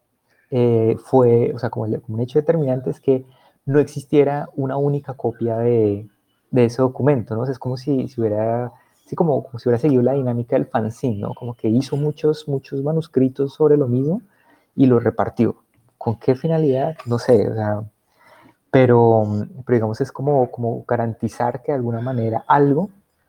eh, fue, o sea, como, el, como un hecho determinante es que no existiera una única copia de, de ese documento, ¿no? O sea, es como si, si hubiera, sí, como, como si hubiera seguido la dinámica del fanzine, ¿no? Como que hizo muchos, muchos manuscritos sobre lo mismo y los repartió. ¿Con qué finalidad? No sé, o sea, pero, pero digamos es como, como garantizar que de alguna manera algo,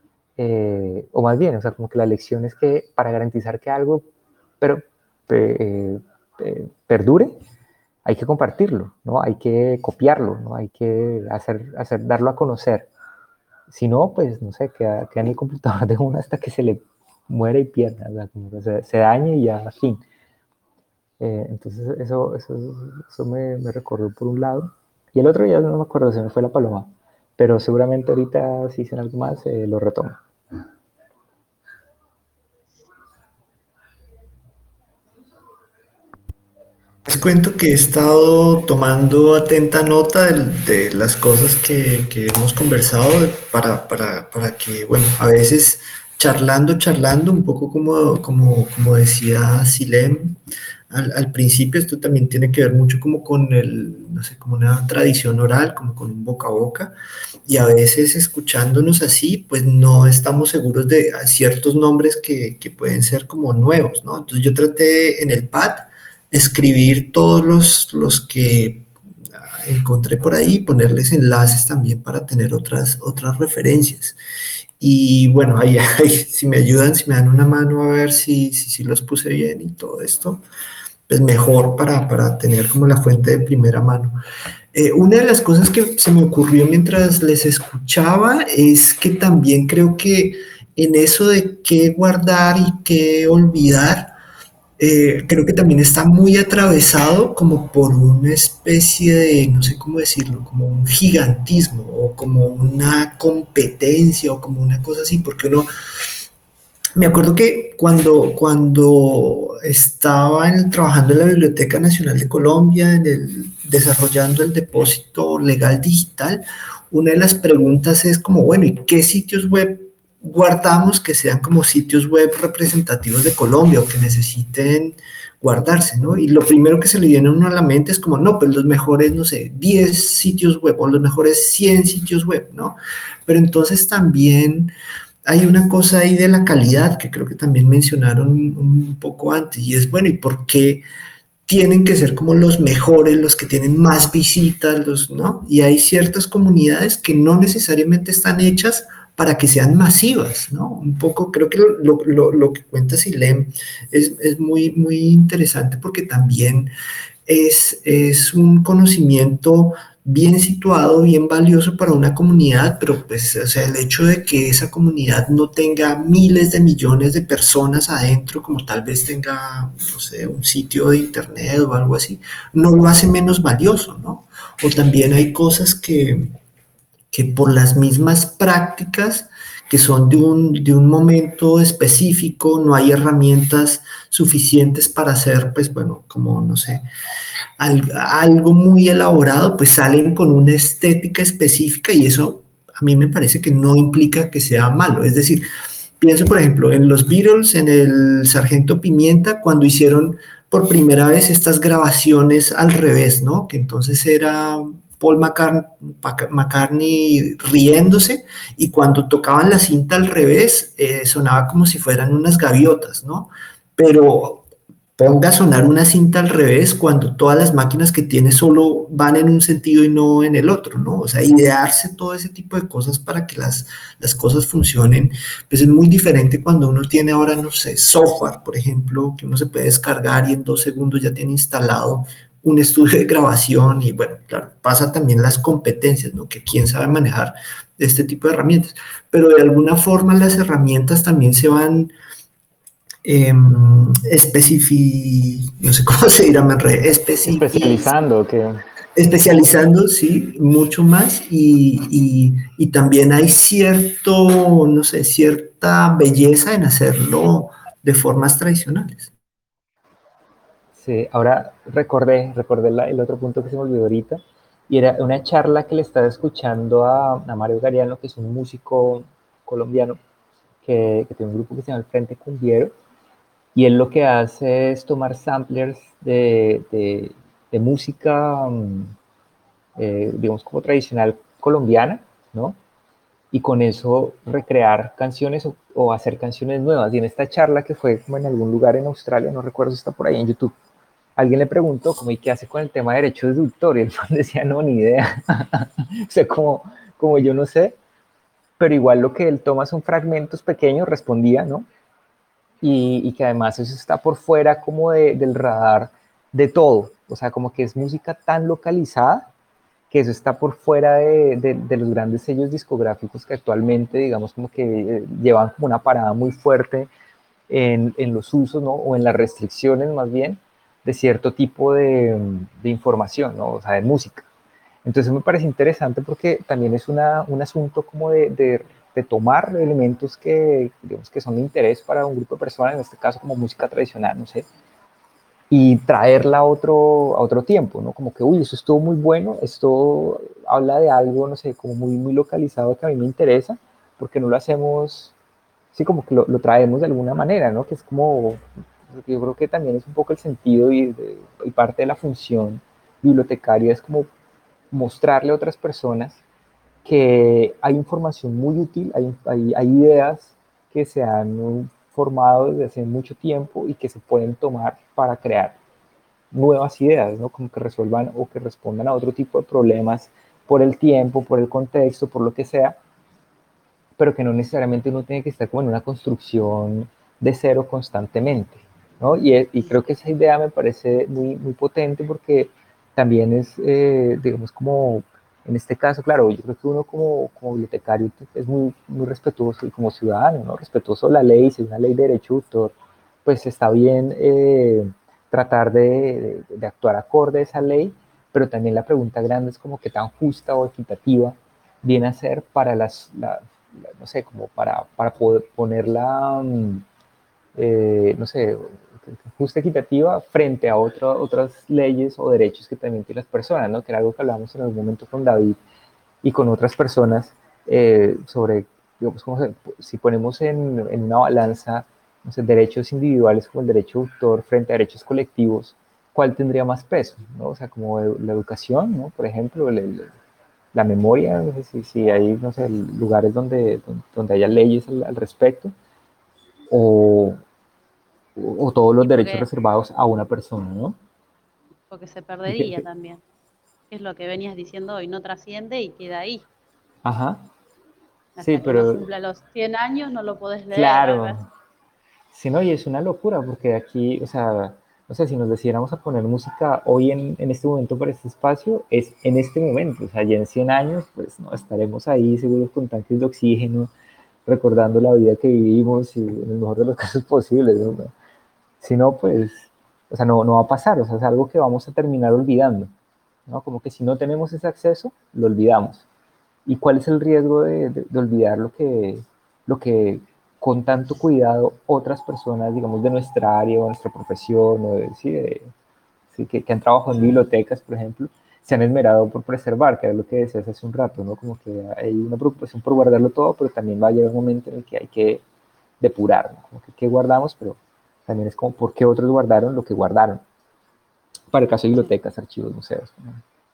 eh, o más bien, o sea, como que la lección es que para garantizar que algo pero, eh, eh, perdure, hay que compartirlo, ¿no? Hay que copiarlo, ¿no? Hay que hacer, hacer, darlo a conocer. Si no, pues, no sé, queda, queda en el computador de uno hasta que se le muere y pierda, o sea, como que se, se dañe y ya, fin. Eh, entonces, eso, eso, eso me, me recordó por un lado. Y el otro ya no me acuerdo, se me fue la paloma. Pero seguramente ahorita, si dicen algo más, eh, lo retomo. Les cuento que he estado tomando atenta nota de, de las cosas que, que hemos conversado para, para, para que, bueno, a veces charlando, charlando, un poco como, como, como decía Silem al, al principio, esto también tiene que ver mucho como con el, no sé, como una tradición oral, como con un boca a boca, y a veces escuchándonos así, pues no estamos seguros de ciertos nombres que, que pueden ser como nuevos, ¿no? Entonces yo traté en el pad escribir todos los, los que encontré por ahí, ponerles enlaces también para tener otras, otras referencias. Y bueno, ahí, ahí, si me ayudan, si me dan una mano a ver si, si, si los puse bien y todo esto, pues mejor para, para tener como la fuente de primera mano. Eh, una de las cosas que se me ocurrió mientras les escuchaba es que también creo que en eso de qué guardar y qué olvidar, eh, creo que también está muy atravesado como por una especie de, no sé cómo decirlo, como un gigantismo o como una competencia o como una cosa así, porque uno, me acuerdo que cuando, cuando estaba en- trabajando en la Biblioteca Nacional de Colombia, en el, desarrollando el depósito legal digital, una de las preguntas es como, bueno, ¿y qué sitios web guardamos que sean como sitios web representativos de Colombia o que necesiten guardarse, ¿no? Y lo primero que se le viene a uno a la mente es como, no, pues los mejores, no sé, diez sitios web o los mejores cien sitios web, ¿no? Pero entonces también hay una cosa ahí de la calidad que creo que también mencionaron un, un poco antes, y es, bueno, ¿y por qué tienen que ser como los mejores, los que tienen más visitas, los, ¿no? Y hay ciertas comunidades que no necesariamente están hechas para que sean masivas, ¿no? Un poco creo que lo, lo, lo que cuenta Silem es, es muy, muy interesante porque también es, es un conocimiento bien situado, bien valioso para una comunidad, pero pues, o sea, el hecho de que esa comunidad no tenga miles de millones de personas adentro, como tal vez tenga, no sé, un sitio de internet o algo así, no lo hace menos valioso, ¿no? O también hay cosas que, que por las mismas prácticas que son de un, de un momento específico, no hay herramientas suficientes para hacer, pues bueno, como, no sé, al- algo muy elaborado, pues salen con una estética específica y eso a mí me parece que no implica que sea malo. Es decir, pienso por ejemplo en los Beatles, en el Sargento Pimienta, cuando hicieron por primera vez estas grabaciones al revés, ¿no? Que entonces era Paul McCartney, McCartney riéndose y cuando tocaban la cinta al revés eh, sonaba como si fueran unas gaviotas, ¿no? Pero ponga a sonar una cinta al revés cuando todas las máquinas que tiene solo van en un sentido y no en el otro, ¿no? O sea, idearse todo ese tipo de cosas para que las, las cosas funcionen, pues es muy diferente cuando uno tiene ahora, no sé, software, por ejemplo, que uno se puede descargar y en dos segundos ya tiene instalado un estudio de grabación y bueno, claro, pasa también las competencias, ¿no? Que quién sabe manejar este tipo de herramientas, pero de alguna forma las herramientas también se van eh, especifi, no sé cómo se dirá, me enredé, especifi, Especializando, que especializando, sí, mucho más y, y, y también hay cierto, no sé, cierta belleza en hacerlo de formas tradicionales. sí, ahora recordé, recordé la- el otro punto que se me olvidó ahorita, y era una charla que le estaba escuchando a, a Mario Gariano, que es un músico colombiano, que, que tiene un grupo que se llama El Frente Cumbiero, y él lo que hace es tomar samplers de, de, de música, mm, eh, digamos, como tradicional colombiana, ¿no? Y con eso recrear canciones o, o hacer canciones nuevas. Y en esta charla que fue como en algún lugar en Australia, no recuerdo si está por ahí en YouTube, alguien le preguntó como, ¿y qué hace con el tema de derechos de autor? Y el man decía, no, ni idea. O sea, como, como yo no sé, pero igual lo que él toma son fragmentos pequeños, respondía, ¿no? Y, y que además eso está por fuera como de, del radar de todo. O sea, como que es música tan localizada que eso está por fuera de, de, de los grandes sellos discográficos que actualmente, digamos, como que eh, llevan como una parada muy fuerte en, en los usos, ¿no? O en las restricciones más bien de cierto tipo de, de información, ¿no? O sea, de música. Entonces me parece interesante porque también es una, un asunto como de, de, de, tomar elementos que, digamos, que son de interés para un grupo de personas, en este caso como música tradicional, no sé, y traerla a otro, a otro tiempo, ¿no? Como que, uy, eso estuvo muy bueno, esto habla de algo, no sé, como muy, muy localizado que a mí me interesa, porque no lo hacemos, sí, como que lo, lo traemos de alguna manera, ¿no? Que es como, yo creo que también es un poco el sentido y, de, y parte de la función bibliotecaria, es como mostrarle a otras personas que hay información muy útil, hay, hay, hay ideas que se han formado desde hace mucho tiempo y que se pueden tomar para crear nuevas ideas, ¿no? Como que resuelvan o que respondan a otro tipo de problemas por el tiempo, por el contexto, por lo que sea, pero que no necesariamente uno tiene que estar como en una construcción de cero constantemente, ¿no? Y, y creo que esa idea me parece muy, muy potente porque también es, eh, digamos, como en este caso, claro, yo creo que uno como, como bibliotecario es muy, muy respetuoso y como ciudadano, ¿no? Respetuoso de la ley, si es una ley de derecho de autor, pues está bien eh, tratar de, de, de actuar acorde a esa ley, pero también la pregunta grande es como qué tan justa o equitativa viene a ser para las, la, la, no sé, como para, para poder ponerla, eh, no sé, justa equitativa frente a otra, otras leyes o derechos que también tienen las personas, ¿no? Que era algo que hablábamos en algún momento con David y con otras personas eh, sobre, digamos, cómo se, si ponemos en, en una balanza, no sé, derechos individuales como el derecho de autor frente a derechos colectivos, ¿cuál tendría más peso? ¿No? O sea, como la educación, ¿no? Por ejemplo, el, el, la memoria, no sé si, si hay, no sé, lugares donde, donde haya leyes al, al respecto, o, o, todos los Y derechos porque, reservados a una persona, ¿no? porque se ¿Qué, perdería qué? también. Es lo que venías diciendo hoy, no trasciende y queda ahí. Ajá, sí, Hasta que no pero cumpla los cien años no lo podés leer, algo claro, así. sí, no, y es una locura porque aquí, o sea, no sé, si nos decidiéramos a poner música hoy en, en este momento para este espacio, es en este momento, o sea, ya en cien años, pues no, estaremos ahí seguros con tanques de oxígeno, recordando la vida que vivimos y en el mejor de los casos posibles, ¿no? Si no, pues, o sea, no, no va a pasar, o sea, es algo que vamos a terminar olvidando, ¿no? Como que si no tenemos ese acceso, lo olvidamos. ¿Y cuál es el riesgo de, de, de olvidar lo que, lo que con tanto cuidado otras personas, digamos, de nuestra área o nuestra profesión, o de, sí, de, sí, que, que han trabajado en bibliotecas, por ejemplo, se han esmerado por preservar, que es lo que decías hace un rato, ¿no? Como que hay una preocupación por guardarlo todo, pero también va a llegar un momento en el que hay que depurar, ¿no? Como que, que guardamos, pero también es como por qué otros guardaron lo que guardaron. Para el caso de Sí. bibliotecas, archivos, museos, ¿no?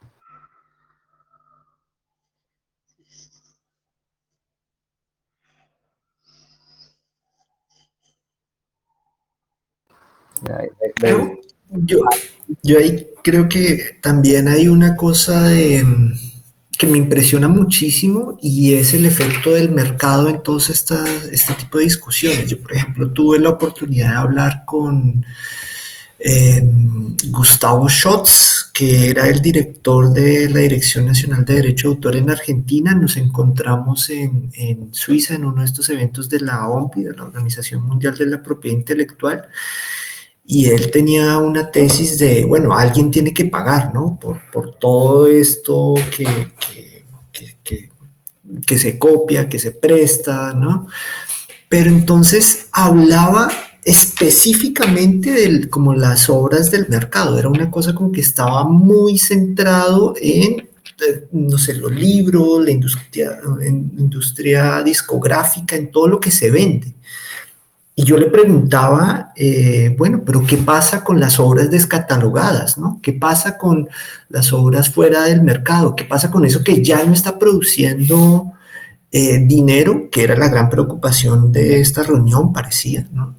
Pero yo, yo ahí creo que también hay una cosa de, mm, que me impresiona muchísimo y es el efecto del mercado en todos estas, este tipo de discusiones. Yo, por ejemplo, tuve la oportunidad de hablar con eh, Gustavo Schatz, que era el director de la Dirección Nacional de Derecho de Autor en Argentina. Nos encontramos en, en Suiza en uno de estos eventos de la O M P I, de la Organización Mundial de la Propiedad Intelectual, y él tenía una tesis de, bueno, alguien tiene que pagar, ¿no? Por, por todo esto que, que, que, que, que se copia, que se presta, ¿no? Pero entonces hablaba específicamente de como las obras del mercado, era una cosa como que estaba muy centrado en, eh, no sé, los libros, la industria, en industria discográfica, en todo lo que se vende. Y yo le preguntaba, eh, bueno, pero ¿qué pasa con las obras descatalogadas, no? ¿Qué pasa con las obras fuera del mercado? ¿Qué pasa con eso que ya no está produciendo eh, dinero, que era la gran preocupación de esta reunión, parecía, ¿no?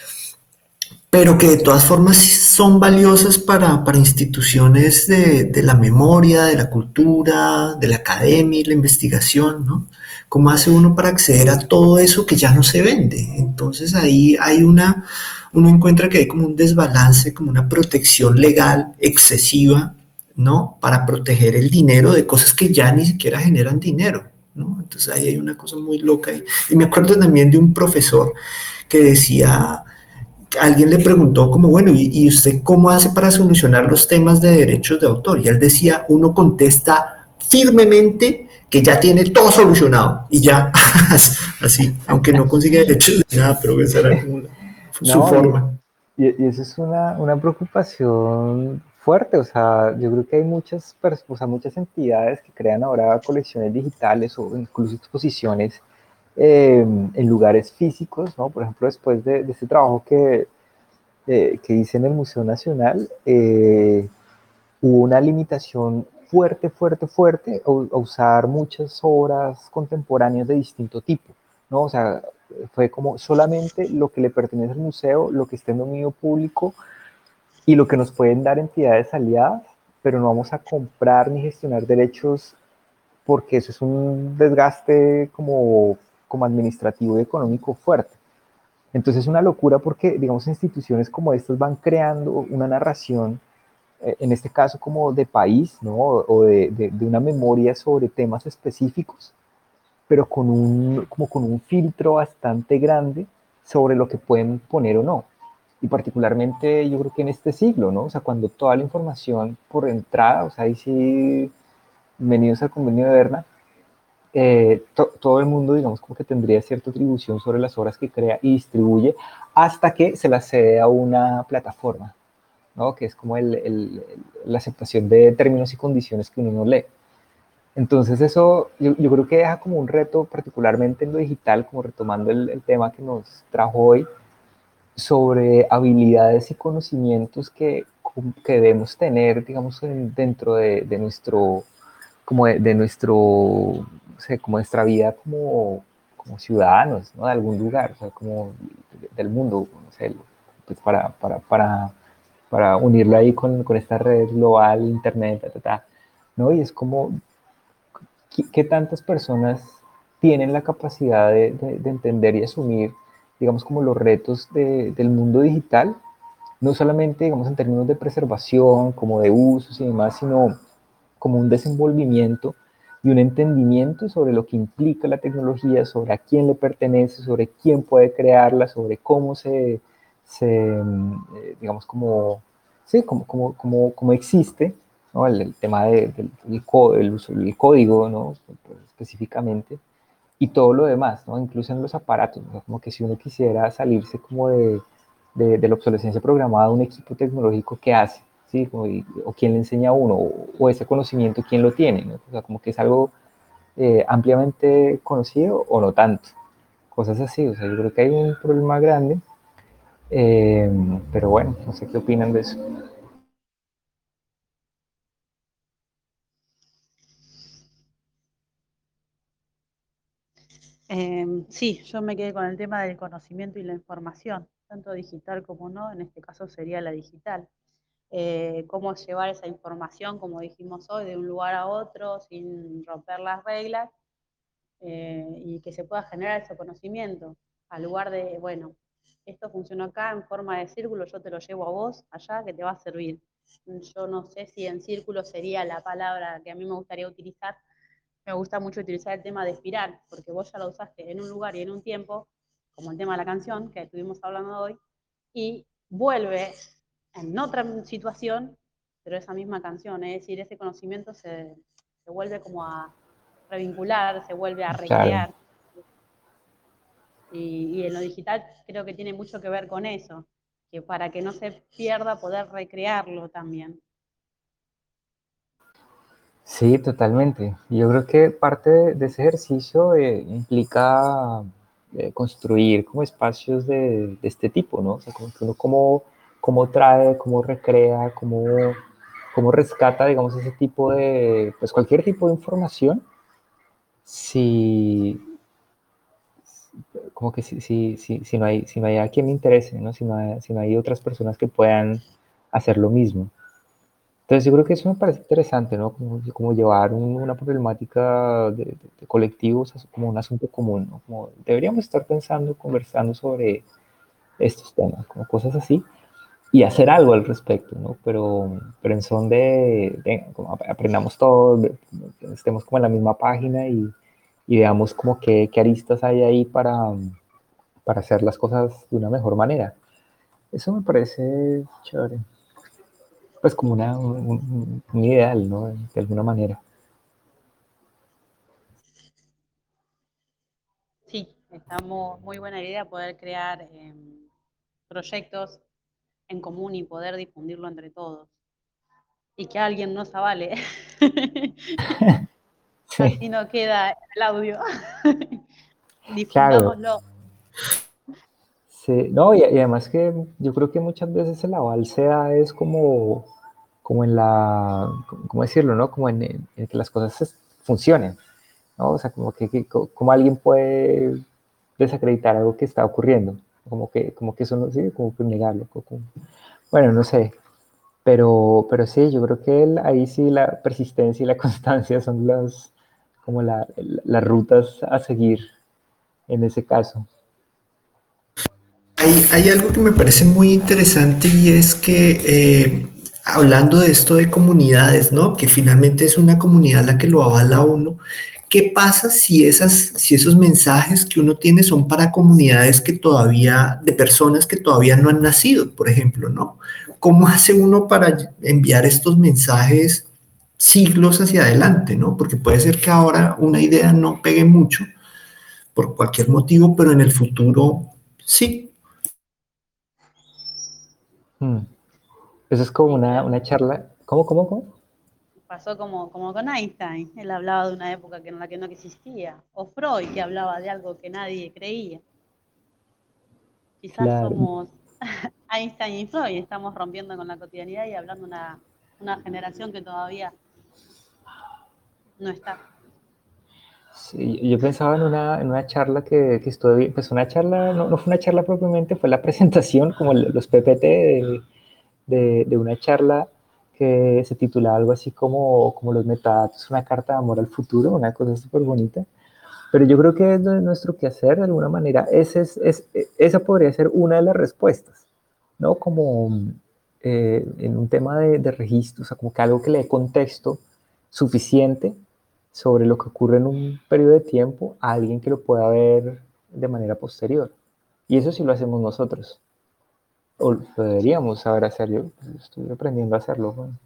Pero que de todas formas son valiosas para, para instituciones de, de, la memoria, de la cultura, de la academia y la investigación, ¿no? ¿Cómo hace uno para acceder a todo eso que ya no se vende? Entonces ahí hay una, uno encuentra que hay como un desbalance, como una protección legal excesiva, ¿no? Para proteger el dinero de cosas que ya ni siquiera generan dinero, ¿no? Entonces ahí hay una cosa muy loca. Y, y me acuerdo también de un profesor que decía, alguien le preguntó como, bueno, ¿y, ¿y usted cómo hace para solucionar los temas de derechos de autor? Y él decía, uno contesta firmemente que ya tiene todo solucionado y ya, así, aunque no consigue derechos de nada, pero esa era como la, su No, y, forma. y, y eso es una, una preocupación fuerte, o sea, yo creo que hay muchas, o sea, muchas entidades que crean ahora colecciones digitales o incluso exposiciones eh, en lugares físicos, ¿no? Por ejemplo, después de, de este trabajo que, eh, que hice en el Museo Nacional, eh, hubo una limitación fuerte, fuerte, fuerte a, a usar muchas obras contemporáneas de distinto tipo, ¿no? O sea, fue como solamente lo que le pertenece al museo, lo que esté en dominio público y lo que nos pueden dar entidades aliadas, pero no vamos a comprar ni gestionar derechos porque eso es un desgaste como, como administrativo y económico fuerte. Entonces es una locura porque, digamos, instituciones como estas van creando una narración, eh, en este caso como de país, ¿no? O de, de, de una memoria sobre temas específicos, pero con un, como con un filtro bastante grande sobre lo que pueden poner o no. y particularmente yo creo que en este siglo, ¿no? O sea, cuando toda la información por entrada, o sea, ahí sí, bienvenidos al convenio de Berna, eh, to, todo el mundo, digamos, como que tendría cierta atribución sobre las obras que crea y distribuye hasta que se las cede a una plataforma, ¿no? Que es como el, el, la aceptación de términos y condiciones que uno no lee. Entonces eso yo, yo, creo que deja como un reto, particularmente en lo digital, como retomando el, el tema que nos trajo hoy, sobre habilidades y conocimientos que, que debemos tener, digamos, en, dentro de, de, nuestro, como de, de nuestro, o sea, como nuestra vida como, como ciudadanos, ¿no? De algún lugar, o sea, como del mundo, no sé, pues para, para, para, para unirlo ahí con, con esta red global, internet, ta, ta, ta, ¿no? Y es como, ¿qué, qué tantas personas tienen la capacidad de, de, de entender y asumir, digamos, como los retos de, del mundo digital, no solamente, digamos, en términos de preservación, como de usos y demás, sino como un desenvolvimiento y un entendimiento sobre lo que implica la tecnología, sobre a quién le pertenece, sobre quién puede crearla, sobre cómo se, se eh, digamos, como, sí, como, como, como, como existe, ¿no? el, el, tema de, del, del, el uso del código, ¿no? Pues, específicamente, y todo lo demás, ¿no? Incluso en los aparatos, ¿no? Como que si uno quisiera salirse como de, de, de la obsolescencia programada, un equipo tecnológico, ¿qué hace? ¿Sí? Como, o quién le enseña a uno, o, o ese conocimiento, quién lo tiene, ¿no? O sea, como que es algo eh, ampliamente conocido o no tanto, cosas así, o sea, yo creo que hay un problema grande, eh, pero bueno, no sé qué opinan de eso. Eh, sí, yo me quedé con el tema del conocimiento y la información, tanto digital como no, en este caso sería la digital. Eh, cómo llevar esa información, como dijimos hoy, de un lugar a otro sin romper las reglas, eh, y que se pueda generar ese conocimiento, al lugar de, bueno, esto funcionó acá en forma de círculo, yo te lo llevo a vos allá que te va a servir. Yo no sé si en círculo sería la palabra que a mí me gustaría utilizar. Me gusta mucho utilizar el tema de espiral, porque vos ya lo usaste en un lugar y en un tiempo, como el tema de la canción que estuvimos hablando hoy, y vuelve en otra situación, pero esa misma canción, es decir, ese conocimiento se, se vuelve como a revincular, se vuelve a Claro. recrear. Y, y en lo digital creo que tiene mucho que ver con eso, que para que no se pierda poder recrearlo también. Sí, totalmente. Yo creo que parte de, de ese ejercicio eh, implica eh, construir como espacios de, de, este tipo, ¿no? O sea, como que uno cómo, cómo trae, cómo recrea, cómo, cómo rescata, digamos, ese tipo de, pues cualquier tipo de información, si, como que si, si, si, si, no, hay, si no hay a quien le interese, ¿no? Si no hay, si no hay otras personas que puedan hacer lo mismo. Entonces yo creo que eso me parece interesante, ¿no? Como, como llevar un, una problemática de, de, de, colectivos como un asunto común, ¿no? Como deberíamos estar pensando, conversando sobre estos temas, como cosas así, y hacer algo al respecto, ¿no? Pero, pero en son de, de como aprendamos todos, de, estemos como en la misma página y, y veamos como qué, qué aristas hay ahí para, para hacer las cosas de una mejor manera. Eso me parece chévere. Pues como una, un, un ideal, ¿no? De alguna manera. Sí, está muy, muy buena idea poder crear eh, proyectos en común y poder difundirlo entre todos. Y que alguien nos avale. Sí, Así no queda el audio. claro. Difundámoslo. Sí, no, y, y además que yo creo que muchas veces el aval se da es como, como en la, ¿cómo decirlo, no? Como en, en que las cosas funcionen, ¿no? O sea, como que, que como alguien puede desacreditar algo que está ocurriendo, como que, como que eso no, sí, como que negarlo, como, bueno, no sé, pero, pero sí, yo creo que el, ahí sí la persistencia y la constancia son las, como la, las rutas a seguir en ese caso. Hay, hay algo que me parece muy interesante y es que eh, hablando de esto de comunidades, ¿no? Que finalmente es una comunidad la que lo avala a uno, ¿Qué pasa si, esas, si esos mensajes que uno tiene son para comunidades que todavía, de personas que todavía no han nacido, por ejemplo, ¿no? ¿Cómo hace uno para enviar estos mensajes siglos hacia adelante, ¿no? Porque puede ser que ahora una idea no pegue mucho por cualquier motivo, pero en el futuro sí. Hmm. Eso es como Sí, una, creo una que charla. ¿Cómo, cómo, cómo? pasó como, como con Einstein. Él hablaba de una época que en la que no existía. O Freud, que hablaba de algo que nadie creía. Quizás Claro. somos Einstein y Freud, estamos rompiendo con la cotidianidad y hablando una, una generación que todavía no está. Sí, yo pensaba en una, en una charla que, que estuve, pues una charla, no, no fue una charla propiamente, fue la presentación, como el- los P P T de, de, de una charla que se titulaba algo así como, como los metadatos, una carta de amor al futuro, una cosa súper bonita. Pero yo creo que es de nuestro quehacer, de alguna manera, ese es, es, esa podría ser una de las respuestas, ¿no? Como eh, en un tema de, de registro, o sea, como que algo que le dé contexto suficiente sobre lo que ocurre en un periodo de tiempo a alguien que lo pueda ver de manera posterior. Y eso sí lo hacemos nosotros, o lo Sí, deberíamos saber hacer. Yo pues, estoy aprendiendo a hacerlo. Bueno.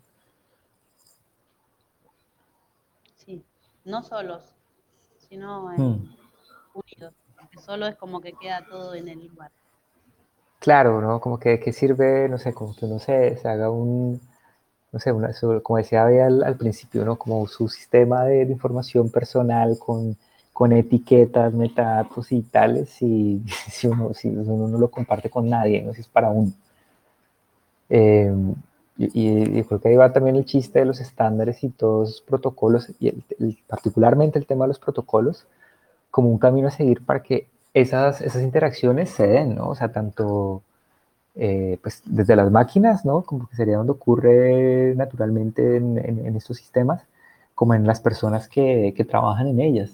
sí. No solos, sino Hmm. eh, unidos. Porque solo es como que queda todo en el lugar. Claro, ¿no? Como que, que sirve, no sé, como que uno se, se haga un, no sé, una, su- como decía Bea al, al principio, ¿no? Como su sistema de, de información personal con, con etiquetas, metadatos y tales, y si uno, si uno no lo comparte con nadie, ¿no? Si es para uno. Eh, y, y creo que ahí va también el chiste de los estándares y todos los protocolos, y el- el- particularmente el tema de los protocolos, como un camino a seguir para que esas, esas interacciones se den, ¿no? O sea, tanto eh, pues desde las máquinas, ¿no? Como que sería donde ocurre naturalmente en, en- en estos sistemas, como en las personas que, que trabajan en ellas.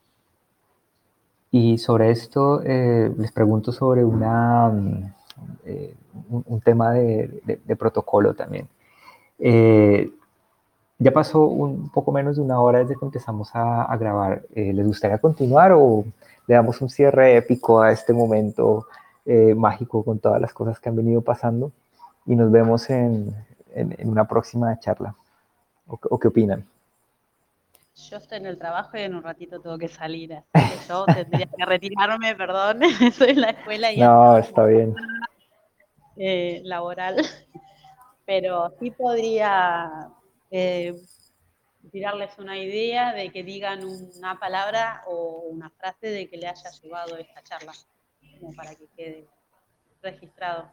Y sobre esto eh, les pregunto sobre una, mm, eh, un, un tema de, de- de protocolo también. Eh, ya pasó un poco menos de una hora desde que empezamos a, a grabar. Eh, ¿les gustaría continuar o le damos un cierre épico a este momento eh, mágico con todas las cosas que han venido pasando? Y nos vemos en, en- en una próxima charla. ¿O, o qué opinan? Yo estoy en el trabajo y en un ratito tengo que salir, así que yo tendría que retirarme, perdón, estoy en la escuela y No, hasta está bien. eh, laboral, pero sí podría eh, tirarles una idea de que digan una palabra o una frase de que le haya llevado esta charla, como para que quede registrado.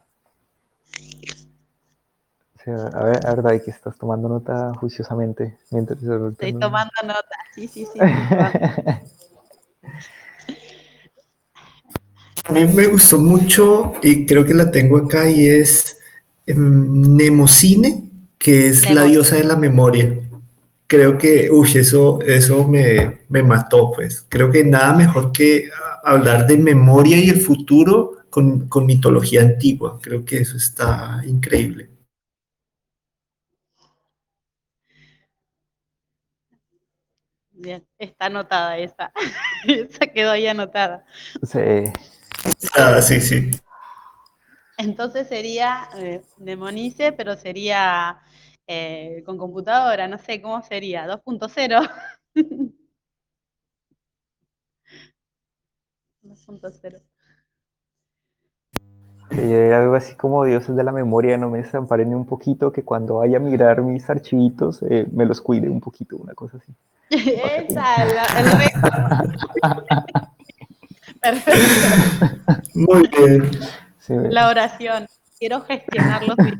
Sí, a ver, a ver, Dai, que estás tomando nota juiciosamente mientras Estoy tomando nota, sí, sí, sí, estoy tomando. A mí me gustó mucho y creo que la tengo acá y es em, Nemocine, que es la Nemos. diosa de la memoria. Creo que, uy, eso, eso me, me mató, pues. Creo que nada mejor que ah, hablar de memoria y el futuro con, con mitología antigua. Creo que eso está increíble. Bien, está anotada esa. Esa quedó ahí anotada. Sí, Ah, sí, sí. Entonces sería eh, Nemonice, pero sería eh, con computadora, no sé cómo sería, dos punto cero. dos punto cero. sí, algo así como dioses de la memoria, no me desamparen ni un poquito, que cuando vaya a mirar mis archivitos eh, me los cuide un poquito, una cosa así. Bacán. Esa, el, el re. Perfecto. Muy bien. Sí, me- La oración. Quiero gestionarlos bien.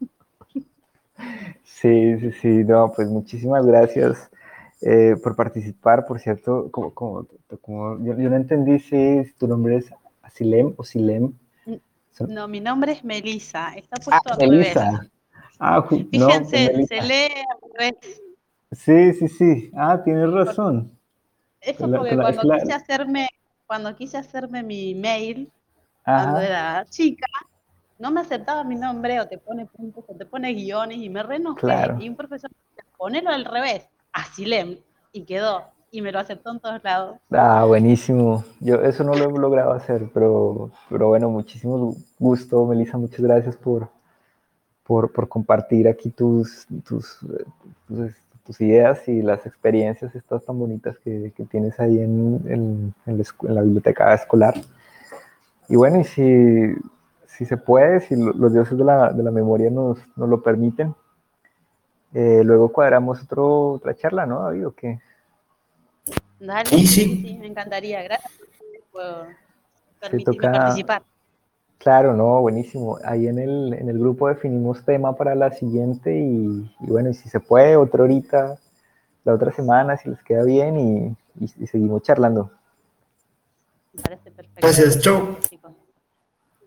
sí, sí, sí, no, pues muchísimas gracias eh, por participar. Por cierto, como, como, como- yo, yo no entendí si tu nombre es Asilem o Silem. Son- No, mi nombre es Melisa, está Ah, puesto al revés. Melissa. Ah, ju- no, pues Fíjense, se Melissa. lee al revés. Sí, sí, sí. Ah, tienes razón. Eso Con la- con porque la- es cuando la- quise hacerme, cuando quise hacerme mi mail, cuando ajá, era chica, no me aceptaba mi nombre, o te pone puntos, o te pone guiones, y me re enojé. claro. Y un profesor me dijo, ponelo al revés, Asilem, y quedó. y me lo aceptó en todos lados. Ah, buenísimo. Yo eso no lo he logrado hacer, pero, pero bueno, muchísimo gusto, Melissa. Muchas gracias por, por, por compartir aquí tus, tus, eh, tus, tus ideas y las experiencias estas tan bonitas que, que tienes ahí en, en, en, la, escu- en la biblioteca escolar. Y bueno, y si, si se puede, si lo- los dioses de la, de la memoria nos, nos lo permiten, eh, luego cuadramos otro, otra charla, ¿no, David? ¿O qué? Dale, Y sí, sí, sí, sí, me encantaría. Gracias por Se permitirme toca, participar. claro, no, buenísimo. Ahí en el, en el grupo definimos tema para la siguiente y, y bueno, y si se puede, otra horita, la otra semana, si les queda bien y, y, y seguimos charlando. Me parece perfecto. gracias, chao. Gracias, chicos.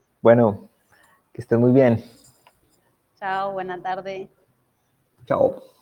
Bueno, que estén muy bien. Chao, buena tarde. Chao.